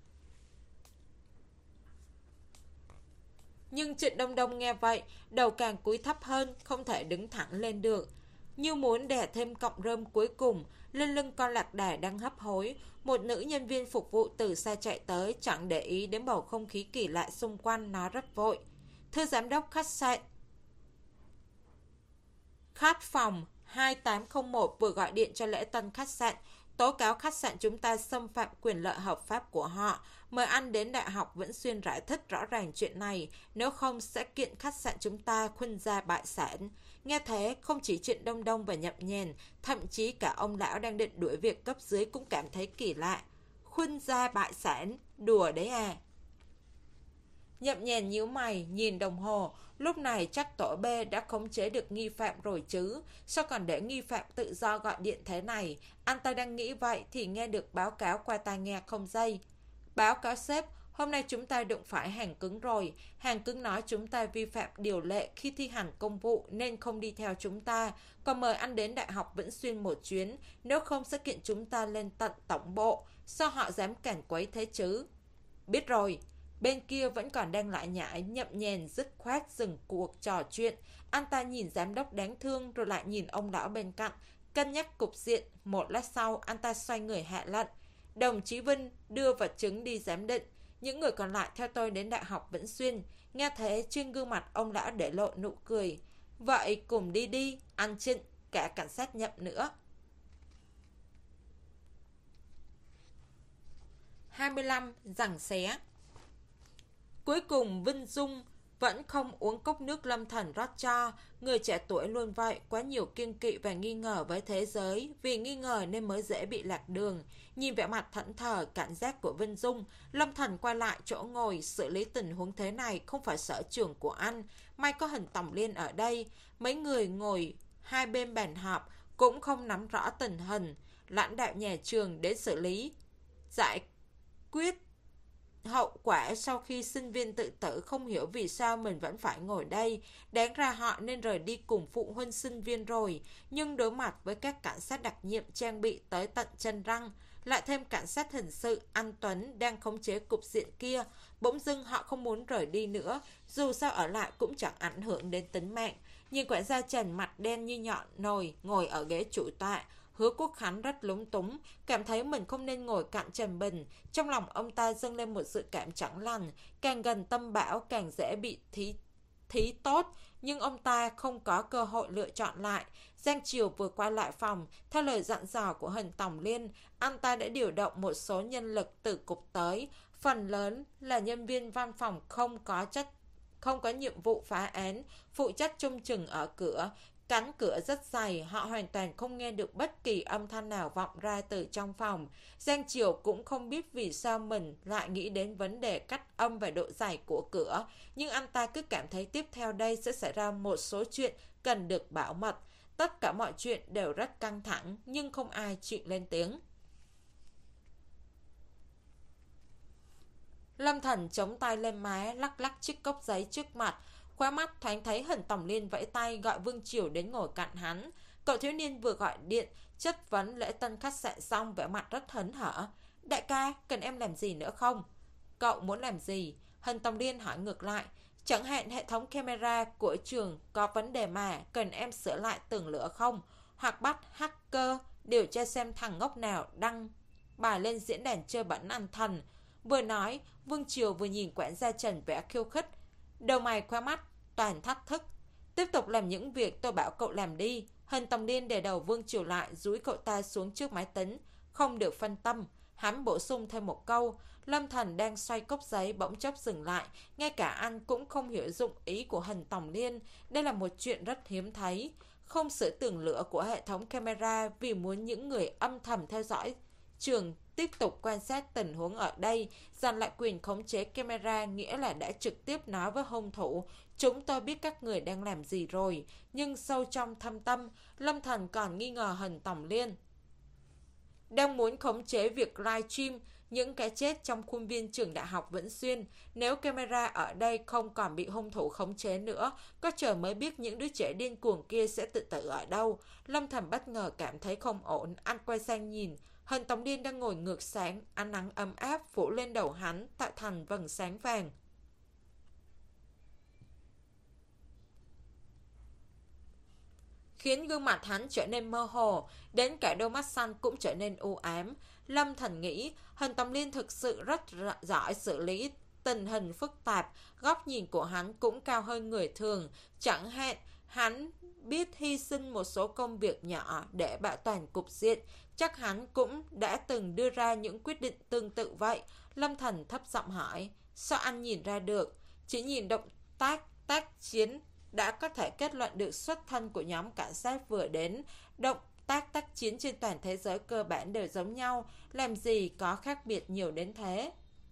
Nhưng Trịnh Đông Đông nghe vậy, đầu càng cúi thấp hơn, không thể đứng thẳng lên được. Như muốn đè thêm cọng rơm cuối cùng, lên lưng con lạc đà đang hấp hối. Một nữ nhân viên phục vụ từ xa chạy tới, chẳng để ý đến bầu không khí kỳ lạ xung quanh, nó rất vội. Thưa giám đốc khách sạn, khách phòng hai tám không một vừa gọi điện cho lễ tân khách sạn, tố cáo khách sạn chúng ta xâm phạm quyền lợi hợp pháp của họ. Mời anh đến Đại học Vĩnh Xuyên giải thích rõ ràng chuyện này, nếu không sẽ kiện khách sạn chúng ta khuynh gia bại sản. Nghe thế, không chỉ Trịnh Đông Đông và Nhậm nhèn, thậm chí cả ông lão đang định đuổi việc cấp dưới cũng cảm thấy kỳ lạ. Khuynh gia bại sản, đùa đấy à? Nhậm nhèn nhíu mày, nhìn đồng hồ, lúc này chắc tổ B đã khống chế được nghi phạm rồi chứ, sao còn để nghi phạm tự do gọi điện thế này? Anh ta đang nghĩ vậy thì nghe được báo cáo qua tai nghe không dây. Báo cáo sếp, hôm nay chúng ta đụng phải hàng cứng rồi. Hàng cứng nói chúng ta vi phạm điều lệ khi thi hành công vụ nên không đi theo chúng ta. Còn mời anh đến Đại học Vĩnh Xuyên một chuyến, nếu không sẽ kiện chúng ta lên tận tổng bộ. Sao họ dám cản quấy thế chứ? Biết rồi. Bên kia vẫn còn đang lại nhải, Nhậm nhèn dứt khoát dừng cuộc trò chuyện. Anh ta nhìn giám đốc đáng thương rồi lại nhìn ông lão bên cạnh, cân nhắc cục diện. Một lát sau, anh ta xoay người hạ lệnh. Đồng chí Vinh đưa vật chứng đi giám định. Những người còn lại theo tôi đến Đại học Vĩnh Xuyên. Nghe thế, trên gương mặt ông lão để lộ nụ cười. Vậy cùng đi đi, anh Trịnh, cả cảnh sát Nhậm nữa. hai mươi lăm. Giằng xé. Cuối cùng Vinh Dung vẫn không uống cốc nước Lâm Thần rót cho. Người trẻ tuổi luôn vậy, quá nhiều kiêng kỵ và nghi ngờ với thế giới. Vì nghi ngờ nên mới dễ bị lạc đường. Nhìn vẻ mặt thẫn thờ, cảnh giác của Vinh Dung, Lâm Thần quay lại chỗ ngồi. Xử lý tình huống thế này không phải sở trường của anh. May có hình Tổng Liên ở đây. Mấy người ngồi hai bên bàn họp cũng không nắm rõ tình hình. Lãnh đạo nhà trường đến xử lý, giải quyết hậu quả sau khi sinh viên tự tử. Không hiểu vì sao mình vẫn phải ngồi đây. Đáng ra họ nên rời đi cùng phụ huynh sinh viên rồi. Nhưng đối mặt với các cảnh sát đặc nhiệm trang bị tới tận chân răng, lại thêm cảnh sát hình sự anh Tuấn đang khống chế cục diện kia. Bỗng dưng họ không muốn rời đi nữa, dù sao ở lại cũng chẳng ảnh hưởng đến tính mạng. Nhìn quản gia Trần mặt đen như nhọn nồi ngồi ở ghế chủ tọa, Hứa Quốc Khánh rất lúng túng, cảm thấy mình không nên ngồi cạnh Trần Bình. Trong lòng ông ta dâng lên một sự cảm chẳng lành, càng gần tâm bão càng dễ bị thí thí tốt, nhưng ông ta không có cơ hội lựa chọn lại. Giang Triều vừa quay lại phòng, theo lời dặn dò của Hình Tổng Liên, anh ta đã điều động một số nhân lực từ cục tới, phần lớn là nhân viên văn phòng không có chất không có nhiệm vụ phá án, phụ trách trông chừng ở cửa. Cánh cửa rất dày, họ hoàn toàn không nghe được bất kỳ âm thanh nào vọng ra từ trong phòng. Giang Triều cũng không biết vì sao mình lại nghĩ đến vấn đề cắt âm và độ dày của cửa, nhưng anh ta cứ cảm thấy tiếp theo đây sẽ xảy ra một số chuyện cần được bảo mật. Tất cả mọi chuyện đều rất căng thẳng, nhưng không ai chịu lên tiếng. Lâm Thần chống tay lên má, lắc lắc chiếc cốc giấy trước mặt, khóe mắt thoáng thấy Hình Tổng Liên vẫy tay gọi Vương Triều đến ngồi cạnh hắn. Cậu thiếu niên vừa gọi điện chất vấn lễ tân khách sạn xong, vẻ mặt rất hớn hở. Đại ca, cần em làm gì nữa không? Cậu muốn làm gì? Hình Tổng Liên hỏi ngược lại. Chẳng hạn hệ thống camera của trường có vấn đề mà, cần em sửa lại tường lửa không? Hoặc bắt hacker điều tra xem thằng ngốc nào đăng bài lên diễn đàn chơi bẩn ăn thần. Vừa nói, Vương Triều vừa nhìn quản gia Trần vẽ khiêu khích. Đầu mày khoe mắt, toàn thách thức. Tiếp tục làm những việc tôi bảo cậu làm đi. Hình Tổng Liên để đầu Vương Triều lại, dúi cậu ta xuống trước máy tính. Không được phân tâm. Hắn bổ sung thêm một câu. Lâm Thần đang xoay cốc giấy bỗng chốc dừng lại. Ngay cả anh cũng không hiểu dụng ý của Hình Tổng Liên. Đây là một chuyện rất hiếm thấy. Không sửa tường lửa của hệ thống camera vì muốn những người âm thầm theo dõi trường tiếp tục quan sát tình huống ở đây, giành lại quyền khống chế camera nghĩa là đã trực tiếp nói với hung thủ, chúng tôi biết các người đang làm gì rồi. Nhưng sâu trong thâm tâm, Lâm Thần còn nghi ngờ Hình Tổng Liên đang muốn khống chế việc livestream những cái chết trong khuôn viên trường đại học Vĩnh Xuyên. Nếu camera ở đây không còn bị hung thủ khống chế nữa, có trời mới biết những đứa trẻ điên cuồng kia sẽ tự tử ở đâu. Lâm Thần bất ngờ cảm thấy không ổn, anh quay sang nhìn. Hình Tổng Liên đang ngồi ngược sáng, ánh nắng ấm áp phủ lên đầu hắn, tạo thành vầng sáng vàng. Khiến gương mặt hắn trở nên mơ hồ, đến cả đôi mắt xanh cũng trở nên u ám. Lâm Thần nghĩ, Hình Tổng Liên thực sự rất giỏi xử lý tình hình phức tạp, góc nhìn của hắn cũng cao hơn người thường. Chẳng hạn, hắn biết hy sinh một số công việc nhỏ để bảo toàn cục diện. Chắc hắn cũng đã từng đưa ra những quyết định tương tự vậy. Lâm Thần thấp giọng hỏi, sao anh nhìn ra được? Chỉ nhìn động tác tác chiến đã có thể kết luận được xuất thân của nhóm cảnh sát vừa đến. Động tác tác chiến trên toàn thế giới cơ bản đều giống nhau, làm gì có khác biệt nhiều đến thế?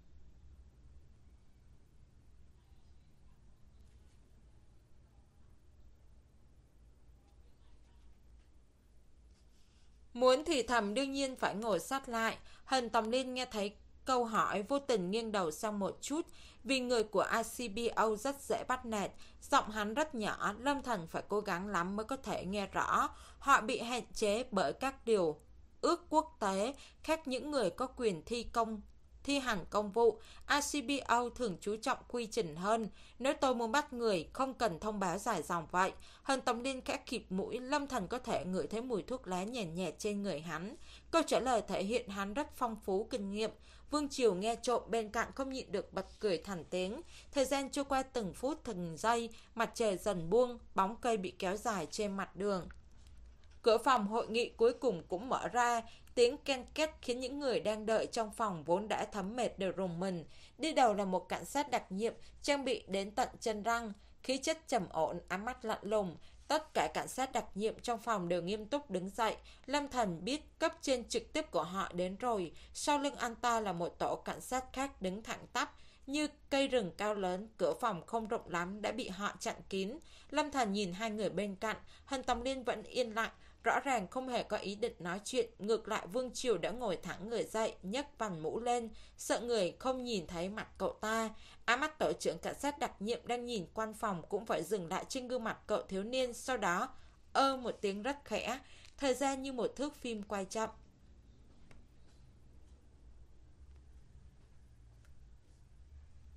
Muốn thì thầm đương nhiên phải ngồi sát lại. Hình Tổng Liên nghe thấy câu hỏi vô tình nghiêng đầu sang một chút. Vì người của i xê bê o rất dễ bắt nạt, giọng hắn rất nhỏ, Lâm Thần phải cố gắng lắm mới có thể nghe rõ. Họ bị hạn chế bởi các điều ước quốc tế, khác những người có quyền thi công thi hành công vụ. i xê bê o thường chú trọng quy trình hơn. Nếu tôi muốn bắt người, không cần thông báo dài dòng vậy. Hình Tổng Liên khẽ khịt mũi, Lâm Thần có thể ngửi thấy mùi thuốc lá nhàn nhạt trên người hắn. Câu trả lời thể hiện hắn rất phong phú kinh nghiệm. Vương Triều nghe trộm bên cạnh không nhịn được bật cười thành tiếng. Thời gian trôi qua từng phút từng giây, mặt trời dần buông, bóng cây bị kéo dài trên mặt đường. Cửa phòng hội nghị cuối cùng cũng mở ra, tiếng ken két khiến những người đang đợi trong phòng vốn đã thấm mệt đều rùng mình. Đi đầu là một cảnh sát đặc nhiệm, trang bị đến tận chân răng, khí chất trầm ổn, ánh mắt lạnh lùng. Tất cả cảnh sát đặc nhiệm trong phòng đều nghiêm túc đứng dậy. Lâm Thần biết cấp trên trực tiếp của họ đến rồi. Sau lưng anh ta là một tổ cảnh sát khác đứng thẳng tắp như cây rừng cao lớn. Cửa phòng không rộng lắm đã bị họ chặn kín. Lâm Thần nhìn hai người bên cạnh. Hình Tổng Liên vẫn yên lặng, rõ ràng không hề có ý định nói chuyện. Ngược lại Vương Triều đã ngồi thẳng người dậy, nhấc vành mũ lên, sợ người không nhìn thấy mặt cậu ta. Ám mắt tổ trưởng cảnh sát đặc nhiệm đang nhìn quanh phòng cũng phải dừng lại trên gương mặt cậu thiếu niên. Sau đó ơ một tiếng rất khẽ. Thời gian như một thước phim quay chậm.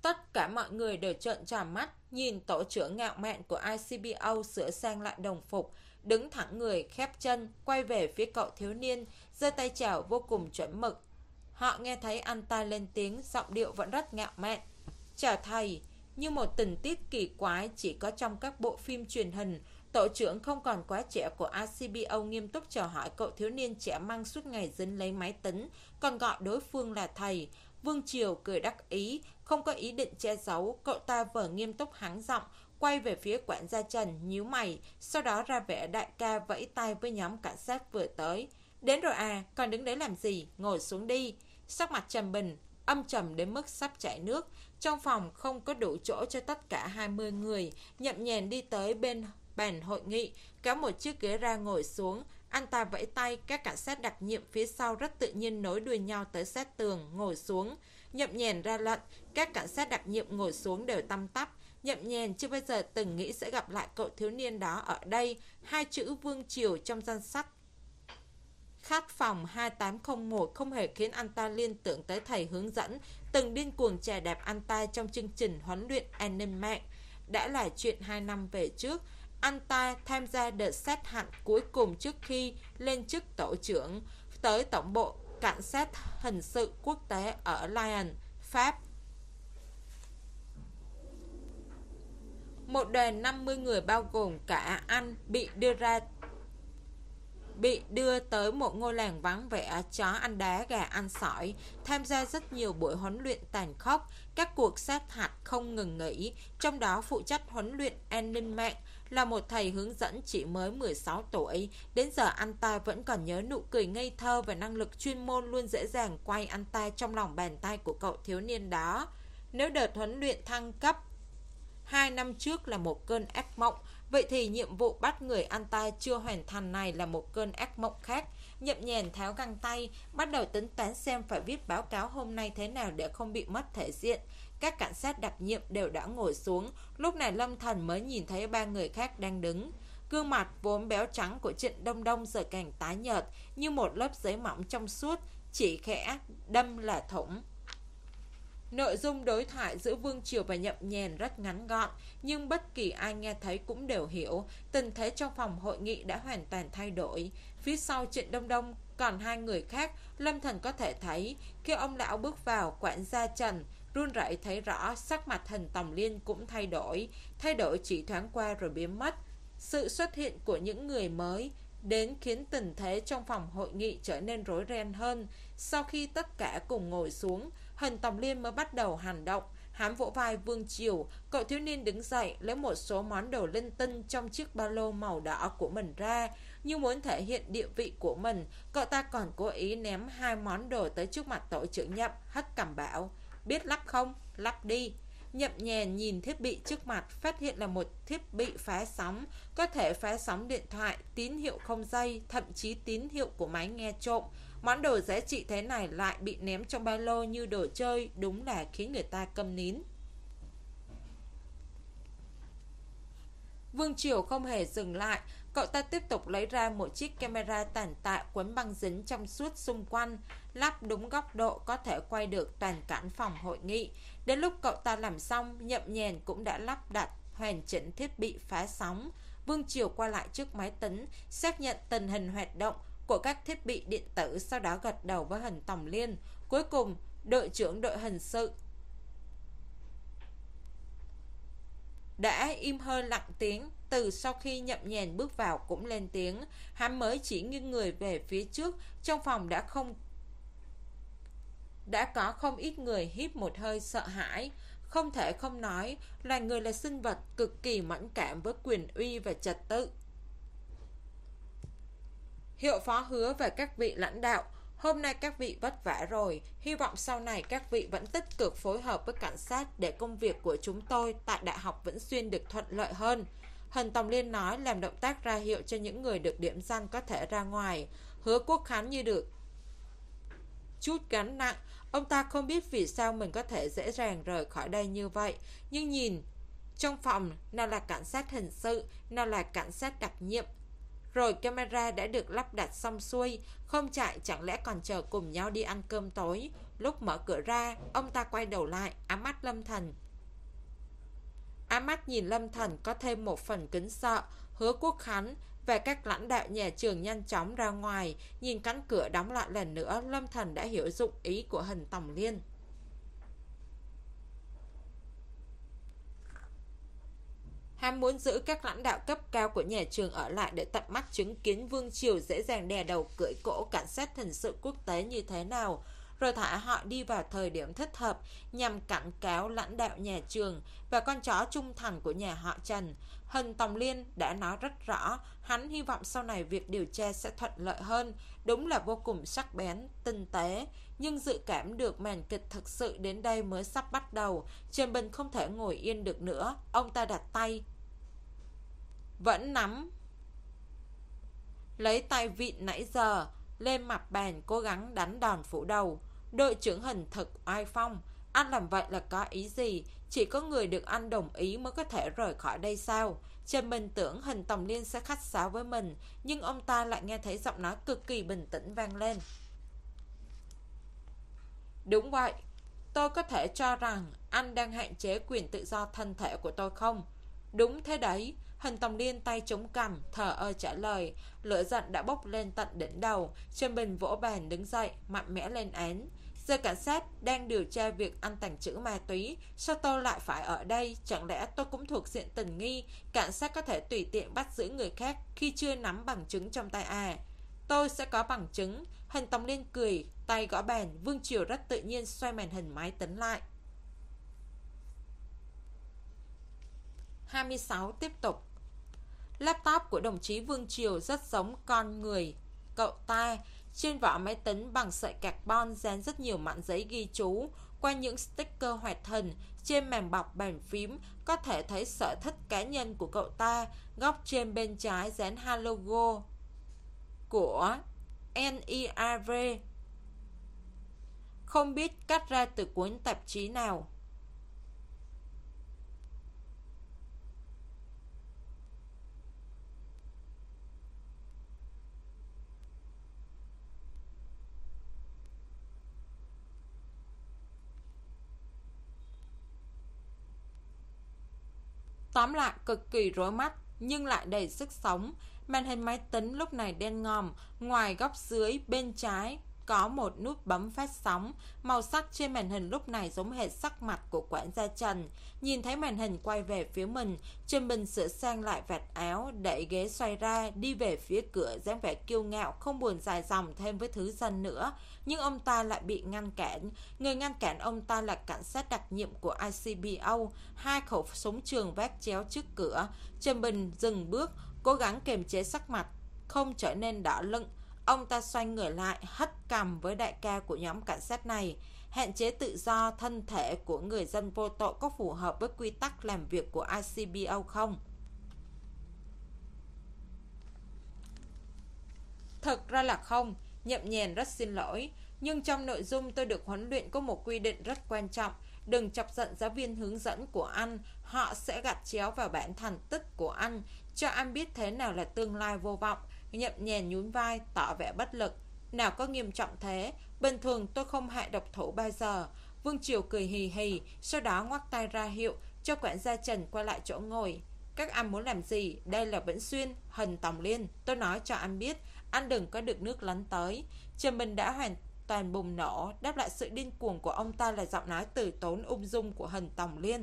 Tất cả mọi người đều trợn tròn mắt, nhìn tổ trưởng ngạo mạn của i xê bê o sửa sang lại đồng phục, đứng thẳng người, khép chân, quay về phía cậu thiếu niên, giơ tay chào vô cùng chuẩn mực. Họ nghe thấy anh ta lên tiếng, giọng điệu vẫn rất ngạo mạn. Chào thầy. Như một tình tiết kỳ quái chỉ có trong các bộ phim truyền hình, tổ trưởng không còn quá trẻ của i xê bê o nghiêm túc chào hỏi cậu thiếu niên trẻ măng suốt ngày dính lấy máy tính, còn gọi đối phương là thầy. Vương Triều cười đắc ý, không có ý định che giấu, cậu ta vừa nghiêm túc hắng giọng, quay về phía quản gia Trần, nhíu mày, sau đó ra vẻ đại ca vẫy tay với nhóm cảnh sát vừa tới. Đến rồi à, còn đứng đấy làm gì, ngồi xuống đi. Sắc mặt Trầm Bình, âm trầm đến mức sắp chảy nước. Trong phòng không có đủ chỗ cho tất cả hai mươi người, nhậm nhèn đi tới bên bàn hội nghị, kéo một chiếc ghế ra ngồi xuống. Anh ta vẫy tay, các cảnh sát đặc nhiệm phía sau rất tự nhiên nối đuôi nhau tới sát tường, ngồi xuống. Nhậm nhèn ra lệnh, các cảnh sát đặc nhiệm ngồi xuống đều tăm tắp. Nhậm nhèn chưa bao giờ từng nghĩ sẽ gặp lại cậu thiếu niên đó ở đây. Hai chữ Vương Triều trong danh sách khách phòng hai tám không một không hề khiến anh ta liên tưởng tới thầy hướng dẫn từng điên cuồng chà đạp anh ta trong chương trình huấn luyện an ninh mạng. Đã là chuyện hai năm về trước, anh ta tham gia đợt sát hạch cuối cùng trước khi lên chức tổ trưởng tới tổng bộ cảnh sát hình sự quốc tế ở Lyon, Pháp. Một đoàn năm mươi người bao gồm cả anh bị đưa ra bị đưa tới một ngôi làng vắng vẻ, chó ăn đá, gà ăn sỏi, tham gia rất nhiều buổi huấn luyện tàn khốc, các cuộc sát hạch không ngừng nghỉ, trong đó phụ trách huấn luyện an ninh mạng là một thầy hướng dẫn chỉ mới mười sáu tuổi. Đến giờ anh ta vẫn còn nhớ nụ cười ngây thơ và năng lực chuyên môn luôn dễ dàng quay anh ta trong lòng bàn tay của cậu thiếu niên đó. Nếu đợt huấn luyện thăng cấp hai năm trước là một cơn ác mộng, vậy thì nhiệm vụ bắt người anh ta chưa hoàn thành này là một cơn ác mộng khác. Nhậm nhèn tháo găng tay, bắt đầu tính toán xem phải viết báo cáo hôm nay thế nào để không bị mất thể diện. Các cảnh sát đặc nhiệm đều đã ngồi xuống, lúc này Lâm Thần mới nhìn thấy ba người khác đang đứng. Gương mặt vốn béo trắng của Trịnh Đông Đông giờ càng tái nhợt, như một lớp giấy mỏng trong suốt, chỉ khẽ đâm là thủng. Nội dung đối thoại giữa Vương Triều và Nhậm Nhèn rất ngắn gọn, nhưng bất kỳ ai nghe thấy cũng đều hiểu, tình thế trong phòng hội nghị đã hoàn toàn thay đổi. Phía sau Trịnh Đông Đông còn hai người khác, Lâm Thần có thể thấy, khi ông lão bước vào, quản gia Trần run rẩy thấy rõ, sắc mặt Hình Tòng Liên cũng thay đổi, thay đổi chỉ thoáng qua rồi biến mất. Sự xuất hiện của những người mới đến khiến tình thế trong phòng hội nghị trở nên rối ren hơn. Sau khi tất cả cùng ngồi xuống, Hình Tòng Liên mới bắt đầu hành động. Hắn vỗ vai Vương Triều, cậu thiếu niên đứng dậy, lấy một số món đồ linh tinh trong chiếc ba lô màu đỏ của mình ra. Như muốn thể hiện địa vị của mình, cậu ta còn cố ý ném hai món đồ tới trước mặt tổ trưởng Nhậm, hất cằm bảo: biết lắp không? Lắp đi. Nhậm nhèn nhìn thiết bị trước mặt, phát hiện là một thiết bị phá sóng, có thể phá sóng điện thoại, tín hiệu không dây, thậm chí tín hiệu của máy nghe trộm. Món đồ giá trị thế này lại bị ném trong ba lô như đồ chơi, đúng là khiến người ta câm nín. Vương Triều không hề dừng lại, cậu ta tiếp tục lấy ra một chiếc camera tàn tạ quấn băng dính trong suốt xung quanh, lắp đúng góc độ có thể quay được toàn cảnh phòng hội nghị. Đến lúc cậu ta làm xong, Nhậm nhèn cũng đã lắp đặt hoàn chỉnh thiết bị phá sóng. Vương Triều qua lại trước máy tính, xác nhận tình hình hoạt động của các thiết bị điện tử, sau đó gật đầu với Hình Tòng Liên. Cuối cùng, đội trưởng đội hình sự đã im hơi lặng tiếng. Từ sau khi Nhậm nhèn bước vào cũng lên tiếng, hắn mới chỉ nghiêng người về phía trước. Trong phòng đã không đã có không ít người hít một hơi sợ hãi. Không thể không nói, loài người là sinh vật cực kỳ mẫn cảm với quyền uy và trật tự. Hiệu phó Hứa và các vị lãnh đạo, hôm nay các vị vất vả rồi, hy vọng sau này các vị vẫn tích cực phối hợp với cảnh sát để công việc của chúng tôi tại Đại học Vĩnh Xuyên được thuận lợi hơn. Hình Tòng Liên nói, làm động tác ra hiệu cho những người được điểm danh có thể ra ngoài. Hứa Quốc Khánh như được chút gánh nặng, ông ta không biết vì sao mình có thể dễ dàng rời khỏi đây như vậy, nhưng nhìn trong phòng, nào là cảnh sát hình sự, nào là cảnh sát đặc nhiệm. Rồi camera đã được lắp đặt xong xuôi, không chạy chẳng lẽ còn chờ cùng nhau đi ăn cơm tối. Lúc mở cửa ra, ông ta quay đầu lại, ám mắt Lâm Thần. Ám mắt nhìn Lâm Thần có thêm một phần kính sợ. Hứa Quốc Khánh và các lãnh đạo nhà trường nhanh chóng ra ngoài. Nhìn cánh cửa đóng lại lần nữa, Lâm Thần đã hiểu dụng ý của Hình Tòng Liên. Hắn muốn giữ các lãnh đạo cấp cao của nhà trường ở lại để tận mắt chứng kiến Vương Triều dễ dàng đè đầu cưỡi cổ cảnh sát hình sự quốc tế như thế nào, rồi thả họ đi vào thời điểm thích hợp nhằm cảnh cáo lãnh đạo nhà trường và con chó trung thành của nhà họ Trần. Hình Tòng Liên đã nói rất rõ, hắn hy vọng sau này việc điều tra sẽ thuận lợi hơn. Đúng là vô cùng sắc bén, tinh tế, nhưng dự cảm được màn kịch thực sự đến đây mới sắp bắt đầu. Trần Bình không thể ngồi yên được nữa. Ông ta đặt tay vẫn nắm lấy tay vịn nãy giờ lên mặt bàn, cố gắng đánh đòn phủ đầu. Đội trưởng Hình thực oai phong, anh làm vậy là có ý gì? Chỉ có người được anh đồng ý mới có thể rời khỏi đây sao? Trần Bình tưởng Hình Tòng Liên sẽ khách sáo với mình, nhưng ông ta lại nghe thấy giọng nói cực kỳ bình tĩnh vang lên. Đúng vậy, tôi có thể cho rằng anh đang hạn chế quyền tự do thân thể của tôi không? Đúng thế đấy. Hình Tòng Liên tay chống cằm, thờ ơ trả lời. Lửa giận đã bốc lên tận đỉnh đầu. Trần Bình vỗ bàn đứng dậy, mạnh mẽ lên án. Giờ cảnh sát đang điều tra việc anh tàng trữ ma túy, sao tôi lại phải ở đây? Chẳng lẽ tôi cũng thuộc diện tình nghi? Cảnh sát có thể tùy tiện bắt giữ người khác khi chưa nắm bằng chứng trong tay à? Tôi sẽ có bằng chứng. Hình Tòng Liên cười, tay gõ bàn. Vương Triều rất tự nhiên xoay màn hình máy tính lại. hai mươi sáu tiếp tục. Laptop của đồng chí Vương Triều rất giống con người cậu ta. Trên vỏ máy tính bằng sợi carbon dán rất nhiều mảnh giấy ghi chú. Qua những sticker hoạt hình trên màn bọc bàn phím có thể thấy sở thích cá nhân của cậu ta. Góc trên bên trái dán hai logo của en i a vê, không biết cắt ra từ cuốn tạp chí nào. Tóm lại cực kỳ rối mắt nhưng lại đầy sức sống. Màn hình máy tính lúc này đen ngòm. Ngoài góc dưới bên trái có một nút bấm phát sóng. Màu sắc trên màn hình lúc này giống hệt sắc mặt của quản gia Trần. Nhìn thấy màn hình quay về phía mình, Trần Bình sửa sang lại vạt áo, đẩy ghế xoay ra, đi về phía cửa, dáng vẻ kiêu ngạo, không buồn dài dòng thêm với thứ dân nữa. Nhưng ông ta lại bị ngăn cản. Người ngăn cản ông ta là cảnh sát đặc nhiệm của i xê bê o. Hai khẩu súng trường vác chéo trước cửa. Trần Bình dừng bước, cố gắng kiềm chế sắc mặt không trở nên đỏ lựng. Ông ta xoay người lại, hất cằm với đại ca của nhóm cảnh sát này. Hạn chế tự do thân thể của người dân vô tội có phù hợp với quy tắc làm việc của i xê bê o không? Thực ra là không. Nhậm Nhàn rất xin lỗi, nhưng trong nội dung tôi được huấn luyện có một quy định rất quan trọng. Đừng chọc giận giáo viên hướng dẫn của anh. Họ sẽ gạch chéo vào bản thành tích của anh, cho anh biết thế nào là tương lai vô vọng. Nhậm Nhàn nhún vai, tỏ vẻ bất lực. Nào có nghiêm trọng thế, bình thường tôi không hại độc thủ bao giờ. Vương Triều cười hì hì, sau đó ngoắc tay ra hiệu cho quản gia Trần quay lại chỗ ngồi. Các anh muốn làm gì? Đây là Vĩnh Xuyên, Hình Tòng Liên. Tôi nói cho anh biết, anh đừng có được nước lấn tới. Trần Bình đã hoàn toàn bùng nổ. Đáp lại sự điên cuồng của ông ta là giọng nói từ tốn ung dung của Hình Tòng Liên.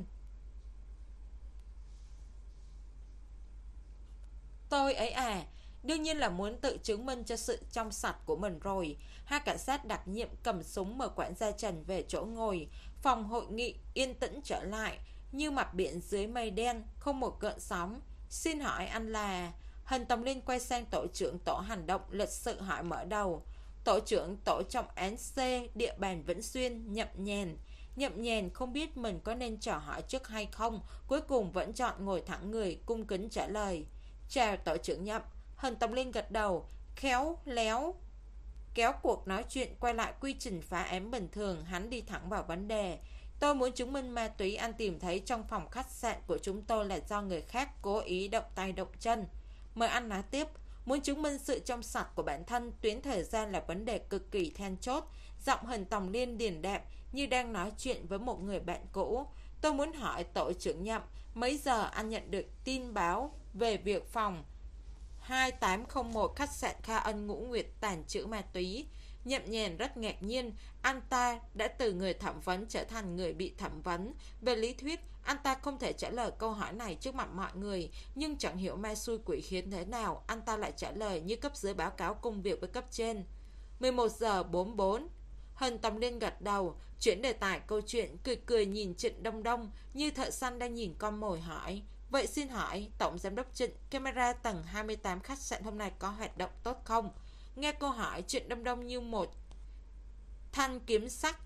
Tôi ấy à, đương nhiên là muốn tự chứng minh cho sự trong sạch của mình rồi. Hai cảnh sát đặc nhiệm cầm súng mời quản gia Trần về chỗ ngồi. Phòng hội nghị yên tĩnh trở lại, như mặt biển dưới mây đen, không một gợn sóng. Xin hỏi anh là... Hình Tòng Liên quay sang tổ trưởng tổ hành động lịch sự hỏi mở đầu. Tổ trưởng tổ trọng án C, địa bàn Vĩnh Xuyên, Nhậm Nhàn. Nhậm Nhàn không biết mình có nên trò hỏi trước hay không, cuối cùng vẫn chọn ngồi thẳng người, cung kính trả lời. Chào tổ trưởng Nhậm. Hình Tòng Liên gật đầu, khéo léo kéo cuộc nói chuyện quay lại quy trình phá án bình thường. Hắn đi thẳng vào vấn đề. Tôi muốn chứng minh ma túy anh tìm thấy trong phòng khách sạn của chúng tôi là do người khác cố ý động tay động chân. Mời anh nói tiếp. Muốn chứng minh sự trong sạch của bản thân, tuyến thời gian là vấn đề cực kỳ then chốt. Giọng Hình Tòng Liên điềm đạm như đang nói chuyện với một người bạn cũ. Tôi muốn hỏi tổ trưởng Nhậm, mấy giờ anh nhận được tin báo về việc phòng hai tám không một khách sạn Kha Ân Ngũ Nguyệt tàn trữ ma túy? Nhậm Nhàn rất ngạc nhiên, anh ta đã từ người thẩm vấn trở thành người bị thẩm vấn. Về lý thuyết, anh ta không thể trả lời câu hỏi này trước mặt mọi người, nhưng chẳng hiểu ma xui quỷ khiến thế nào, anh ta lại trả lời như cấp dưới báo cáo công việc với cấp trên. mười một giờ bốn mươi bốn. Hân Tòng Liên gật đầu, chuyển đề tài câu chuyện, cười cười nhìn Trịnh Đông Đông như thợ săn đang nhìn con mồi hỏi. Vậy xin hỏi, Tổng Giám đốc Trịnh, camera tầng hai mươi tám khách sạn hôm nay có hoạt động tốt không? Nghe câu hỏi, Trịnh Đông Đông như một thanh kiếm sắc.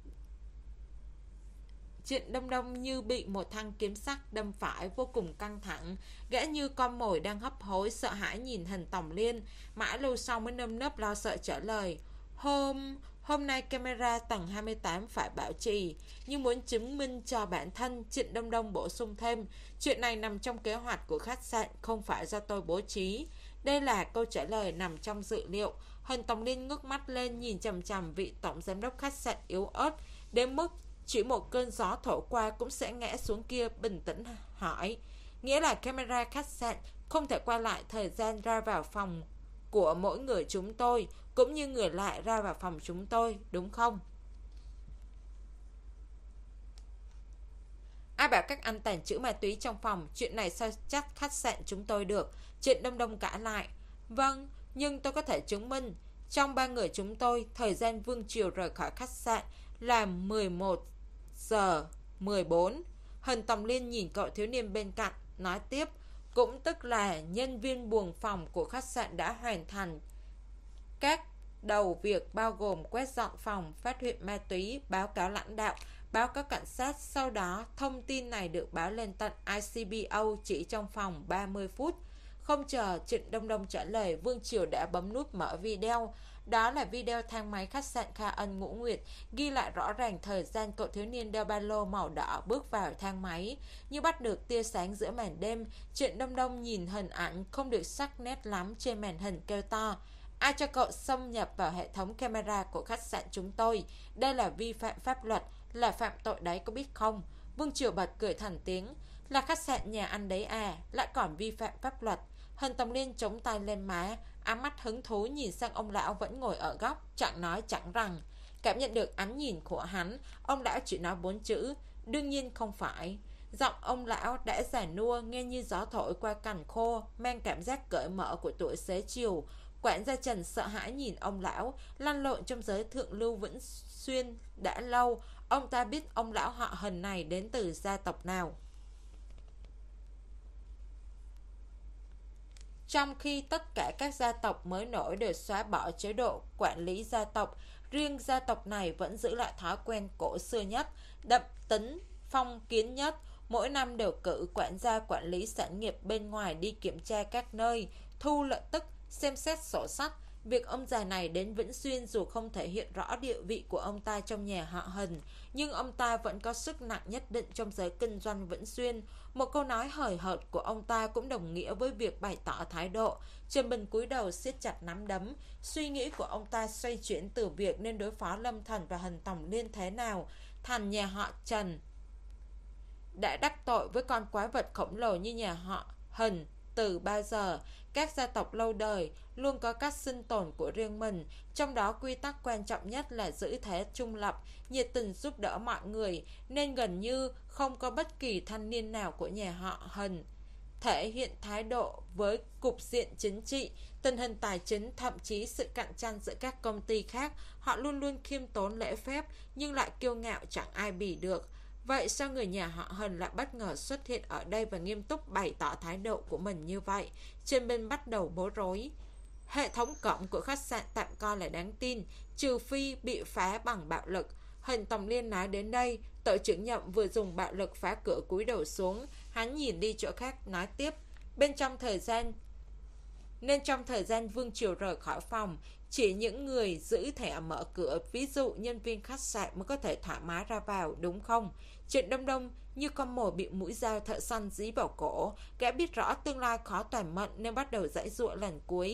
Trịnh Đông Đông như bị một thanh kiếm sắc đâm phải, vô cùng căng thẳng. Gã như con mồi đang hấp hối, sợ hãi nhìn Hình Tòng Liên. Mãi lâu sau mới nơm nớp lo sợ trả lời. Hôm... Hôm nay camera tầng hai mươi tám phải bảo trì, nhưng muốn chứng minh cho bản thân, Trịnh Đông Đông bổ sung thêm, chuyện này nằm trong kế hoạch của khách sạn, không phải do tôi bố trí. Đây là câu trả lời nằm trong dự liệu. Hình Tòng Liên ngước mắt lên nhìn chằm chằm vị tổng giám đốc khách sạn yếu ớt, đến mức chỉ một cơn gió thổi qua cũng sẽ ngã xuống kia, bình tĩnh hỏi. Nghĩa là camera khách sạn không thể quay lại thời gian ra vào phòng của mỗi người chúng tôi, cũng như người lại ra vào phòng chúng tôi, đúng không? Ai bảo các anh tàn trữ ma túy trong phòng? Chuyện này sao chắc khách sạn chúng tôi được? Trịnh Đông Đông cãi lại. Vâng, nhưng tôi có thể chứng minh. Trong ba người chúng tôi, thời gian Vương Triều rời khỏi khách sạn là mười một giờ mười bốn. Hình Tòng Liên nhìn cậu thiếu niên bên cạnh, nói tiếp. Cũng tức là nhân viên buồng phòng của khách sạn đã hoàn thành các đầu việc bao gồm quét dọn phòng, phát hiện ma túy, báo cáo lãnh đạo, báo cáo cảnh sát. Sau đó, thông tin này được báo lên tận i xê bê o chỉ trong vòng ba mươi phút. Không chờ Trịnh Đông Đông trả lời, Vương Triều đã bấm nút mở video. Đó là video thang máy khách sạn Kha Ân Ngũ Nguyệt, ghi lại rõ ràng thời gian cậu thiếu niên đeo ba lô màu đỏ bước vào thang máy. Như bắt được tia sáng giữa màn đêm, Trịnh Đông Đông nhìn hình ảnh không được sắc nét lắm trên màn hình, kêu to. Ai cho cậu xâm nhập vào hệ thống camera của khách sạn chúng tôi? Đây là vi phạm pháp luật, là phạm tội đấy, có biết không? Vương Triều bật cười thành tiếng. Là khách sạn nhà anh đấy à, lại còn vi phạm pháp luật. Hình Tòng Liên chống tay lên má, ám mắt hứng thú nhìn sang ông lão vẫn ngồi ở góc, chẳng nói chẳng rằng. Cảm nhận được ánh nhìn của hắn, ông lão chỉ nói bốn chữ, đương nhiên không phải. Giọng ông lão đã già nua, nghe như gió thổi qua cành khô, mang cảm giác cởi mở của tuổi xế chiều. Quản gia Trần sợ hãi nhìn ông lão, lăn lộn trong giới thượng lưu Vĩnh Xuyên đã lâu. Ông ta biết ông lão họ Hình này đến từ gia tộc nào. Trong khi tất cả các gia tộc mới nổi đều xóa bỏ chế độ quản lý gia tộc, riêng gia tộc này vẫn giữ lại thói quen cổ xưa nhất, đậm tính, phong kiến nhất. Mỗi năm đều cử quản gia quản lý sản nghiệp bên ngoài đi kiểm tra các nơi, thu lợi tức, xem xét sổ sách. Việc ông già này đến Vĩnh Xuyên dù không thể hiện rõ địa vị của ông ta trong nhà họ Hình, nhưng ông ta vẫn có sức nặng nhất định trong giới kinh doanh Vĩnh Xuyên. Một câu nói hời hợt của ông ta cũng đồng nghĩa với việc bày tỏ thái độ. Trần Bình cúi đầu siết chặt nắm đấm. Suy nghĩ của ông ta xoay chuyển từ việc nên đối phó Lâm Thần và Hình Tòng Liên thế nào, thành nhà họ Trần đã đắc tội với con quái vật khổng lồ như nhà họ Hình. Từ bao giờ, các gia tộc lâu đời luôn có cách sinh tồn của riêng mình, trong đó quy tắc quan trọng nhất là giữ thế trung lập, nhiệt tình giúp đỡ mọi người, nên gần như không có bất kỳ thanh niên nào của nhà họ Hình thể hiện thái độ với cục diện chính trị, tình hình tài chính, thậm chí sự cạnh tranh giữa các công ty khác. Họ luôn luôn khiêm tốn lễ phép, nhưng lại kiêu ngạo chẳng ai bì được. Vậy sao người nhà họ Hình lại bất ngờ xuất hiện ở đây và nghiêm túc bày tỏ thái độ của mình như vậy? Trên bên bắt đầu bối rối. Hệ thống cổng của khách sạn tạm coi là đáng tin, trừ phi bị phá bằng bạo lực. Hình Tòng Liên nói đến đây, tổ trưởng Nhậm vừa dùng bạo lực phá cửa cúi đầu xuống. Hắn nhìn đi chỗ khác, nói tiếp. Bên trong thời gian Nên trong thời gian Vương Triều rời khỏi phòng, chỉ những người giữ thẻ mở cửa, ví dụ nhân viên khách sạn, mới có thể thoải mái ra vào, đúng không? Trịnh Đông Đông như con mồi bị mũi dao thợ săn dí vào cổ. Gã biết rõ tương lai khó toàn mệnh nên bắt đầu giãy giụa lần cuối.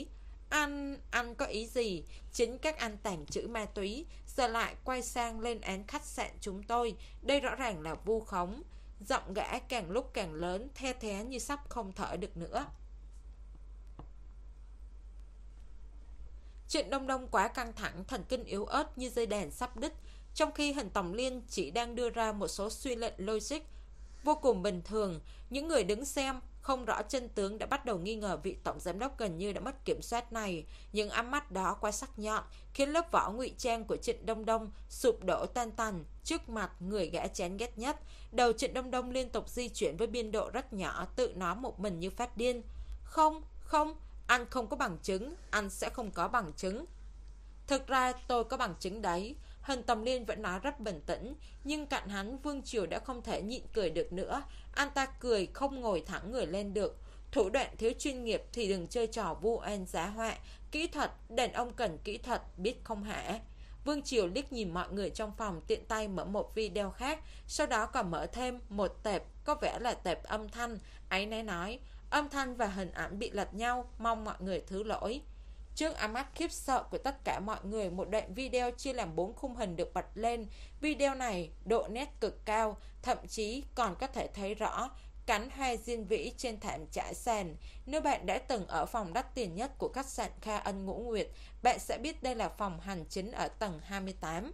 Anh, anh có ý gì? Chính các anh tàng trữ ma túy, giờ lại quay sang lên án khách sạn chúng tôi. Đây rõ ràng là vu khống. Giọng gã càng lúc càng lớn, the thé như sắp không thở được nữa. Chuyện Đông Đông quá căng thẳng, thần kinh yếu ớt như dây đàn sắp đứt, trong khi Hình Tổng Liên chỉ đang đưa ra một số suy luận logic vô cùng bình thường. Những người đứng xem không rõ chân tướng đã bắt đầu nghi ngờ vị tổng giám đốc gần như đã mất kiểm soát này. Những ánh mắt đó quá sắc nhọn khiến lớp vỏ ngụy trang của Trịnh Đông Đông sụp đổ tan tành trước mặt người gã chán ghét nhất. Đầu Trịnh Đông Đông liên tục di chuyển với biên độ rất nhỏ, tự nói một mình như phát điên. Không, không, anh không có bằng chứng, anh sẽ không có bằng chứng. Thực ra tôi có bằng chứng đấy. Hình Tầm Liên vẫn nói rất bình tĩnh, nhưng cạnh hắn Vương Triều đã không thể nhịn cười được nữa. Anh ta cười không ngồi thẳng người lên được. Thủ đoạn thiếu chuyên nghiệp thì đừng chơi trò vu oan giá họa. Kỹ thuật, đàn ông cần kỹ thuật, biết không hả? Vương Triều liếc nhìn mọi người trong phòng, tiện tay mở một video khác, sau đó còn mở thêm một tệp, có vẻ là tệp âm thanh. Ấy nấy nói, âm thanh và hình ảnh bị lệch nhau, mong mọi người thứ lỗi. Trước ánh mắt khiếp sợ của tất cả mọi người, một đoạn video chia làm bốn khung hình được bật lên. Video này độ nét cực cao, thậm chí còn có thể thấy rõ cánh hoa diên vĩ trên thảm trải sàn. Nếu bạn đã từng ở phòng đắt tiền nhất của khách sạn Kha Ân Ngũ Nguyệt, bạn sẽ biết đây là phòng hành chính ở tầng hai mươi tám.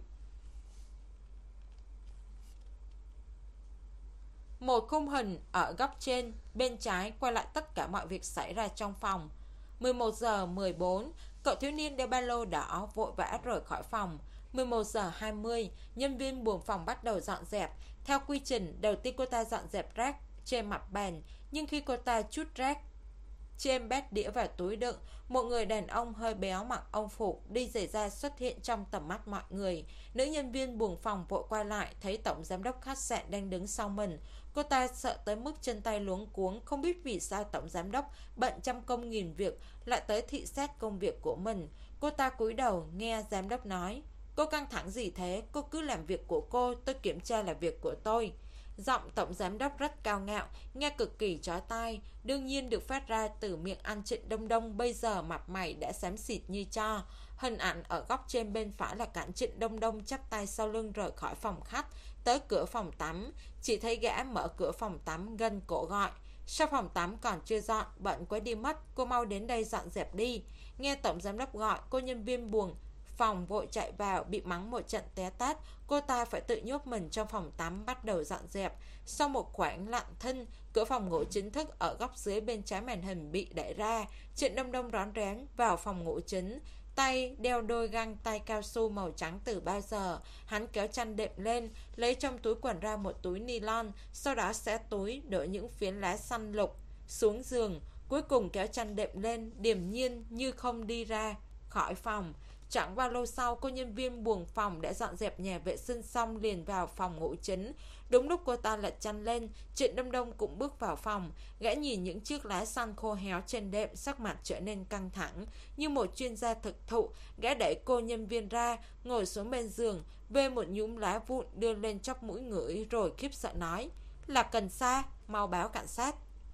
Một khung hình ở góc trên bên trái quay lại tất cả mọi việc xảy ra trong phòng. mười một giờ mười bốn, cậu thiếu niên đeo ba lô đỏ vội vã rời khỏi phòng. mười một giờ hai mươi, nhân viên buồng phòng bắt đầu dọn dẹp. Theo quy trình, đầu tiên cô ta dọn dẹp rác trên mặt bàn, nhưng khi cô ta trút rác trên bát đĩa và túi đựng, một người đàn ông hơi béo mặc ông phục đi giày da xuất hiện trong tầm mắt mọi người. Nữ nhân viên buồng phòng vội quay lại, thấy tổng giám đốc khách sạn đang đứng sau mình. Cô ta sợ tới mức chân tay luống cuống, không biết vì sao tổng giám đốc bận trăm công nghìn việc lại tới thị sát công việc của mình. Cô ta cúi đầu nghe giám đốc nói, cô căng thẳng gì thế? Cô cứ làm việc của cô, tôi kiểm tra là việc của tôi. Giọng tổng giám đốc rất cao ngạo, nghe cực kỳ chói tai, đương nhiên được phát ra từ miệng anh Trịnh Đông Đông bây giờ mặt mày đã xám xịt như tro. Hình ảnh ở góc trên bên phải là cảnh Trịnh Đông Đông chắp tay sau lưng rời khỏi phòng khách, tới cửa phòng tắm, chỉ thấy gã mở cửa phòng tắm gần cổ gọi, sao phòng tắm còn chưa dọn, bận quá đi mất, cô mau đến đây dọn dẹp đi. Nghe tổng giám đốc gọi, cô nhân viên buồng phòng vội chạy vào, bị mắng một trận té tát. Cô ta phải tự nhốt mình trong phòng tắm, bắt đầu dọn dẹp. Sau một khoảng lặng thinh, cửa phòng ngủ chính thức ở góc dưới bên trái màn hình bị đẩy ra. Trịnh Đông Đông rón rén vào phòng ngủ chính, tay đeo đôi găng tay cao su màu trắng từ bao giờ. Hắn kéo chăn đệm lên, lấy trong túi quần ra một túi nylon, sau đó xé túi, đổ những phiến lá xanh lục xuống giường, cuối cùng kéo chăn đệm lên, điềm nhiên như không đi ra khỏi phòng. Chẳng bao lâu sau, cô nhân viên buồng phòng đã dọn dẹp nhà vệ sinh xong liền vào phòng ngủ chính. Đúng lúc cô ta lật chăn lên, Trịnh Đông Đông cũng bước vào phòng. Gã nhìn những chiếc lá xanh khô héo trên đệm, sắc mặt trở nên căng thẳng. Như một chuyên gia thực thụ, gã đẩy cô nhân viên ra, ngồi xuống bên giường, vê một nhúm lá vụn đưa lên chóp mũi ngửi, rồi khiếp sợ nói, là cần sa, mau báo cảnh sát.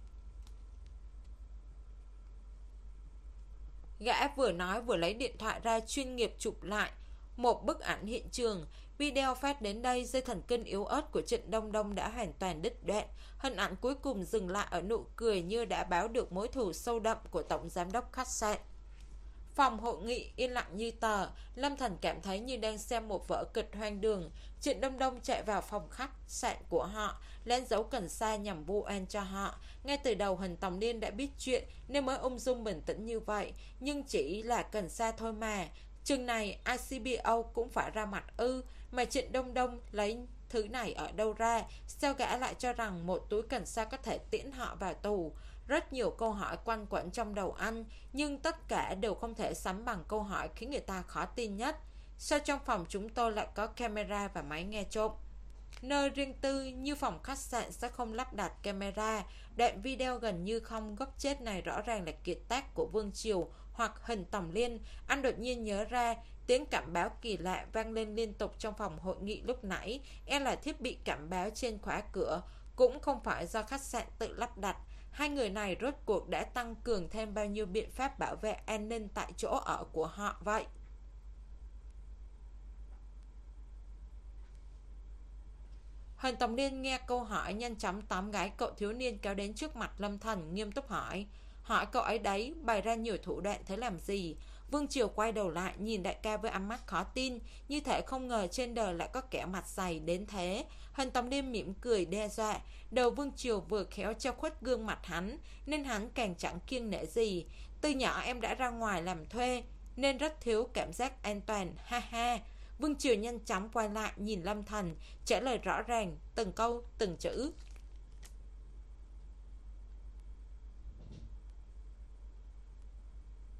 Gã vừa nói vừa lấy điện thoại ra chuyên nghiệp chụp lại một bức ảnh hiện trường. Video phát đến đây, dây thần kinh yếu ớt của Trịnh Đông Đông đã hoàn toàn đứt đoạn. Hình ảnh cuối cùng dừng lại ở nụ cười như đã báo được mối thù sâu đậm của tổng giám đốc khách sạn. Phòng hội nghị yên lặng như tờ. Lâm Thần cảm thấy như đang xem một vở kịch hoang đường. Trịnh Đông Đông chạy vào phòng khách sạn của họ, lén giấu cần sa nhằm vu oan cho họ. Ngay từ đầu Hình Tòng Liên đã biết chuyện nên mới ung dung bình tĩnh như vậy, nhưng chỉ là cần sa thôi mà. Chừng này i xê bê o cũng phải ra mặt ư? Mà Trịnh Đông Đông lấy thứ này ở đâu ra? Sao gã lại cho rằng một túi cần sa có thể tiễn họ vào tù? Rất nhiều câu hỏi quanh quẩn trong đầu anh, nhưng tất cả đều không thể sánh bằng câu hỏi khiến người ta khó tin nhất. Sao trong phòng chúng tôi lại có camera và máy nghe trộm? Nơi riêng tư như phòng khách sạn sẽ không lắp đặt camera. Đoạn video gần như không góc chết này rõ ràng là kiệt tác của Vương Triều hoặc Hình Tòng Liên. Anh đột nhiên nhớ ra tiếng cảm báo kỳ lạ vang lên liên tục trong phòng hội nghị lúc nãy. E là thiết bị cảm báo trên khóa cửa cũng không phải do khách sạn tự lắp đặt. Hai người này rốt cuộc đã tăng cường thêm bao nhiêu biện pháp bảo vệ an ninh tại chỗ ở của họ vậy? Huỳnh Tòng Niên nghe câu hỏi, nhanh chóng tóm gái cậu thiếu niên kéo đến trước mặt Lâm Thần, nghiêm túc hỏi. Hỏi cậu ấy đấy, bày ra nhiều thủ đoạn thế làm gì? Vương Triều quay đầu lại, nhìn đại ca với ánh mắt khó tin, như thể không ngờ trên đời lại có kẻ mặt dày đến thế. Huỳnh Tòng Niên mỉm cười đe dọa. Đầu Vương Triều vừa khéo che khuất gương mặt hắn, nên hắn càng chẳng kiêng nể gì. Từ nhỏ em đã ra ngoài làm thuê, nên rất thiếu cảm giác an toàn, ha ha. Vương Triều nhanh chóng quay lại nhìn Lâm Thần, trả lời rõ ràng, từng câu, từng chữ.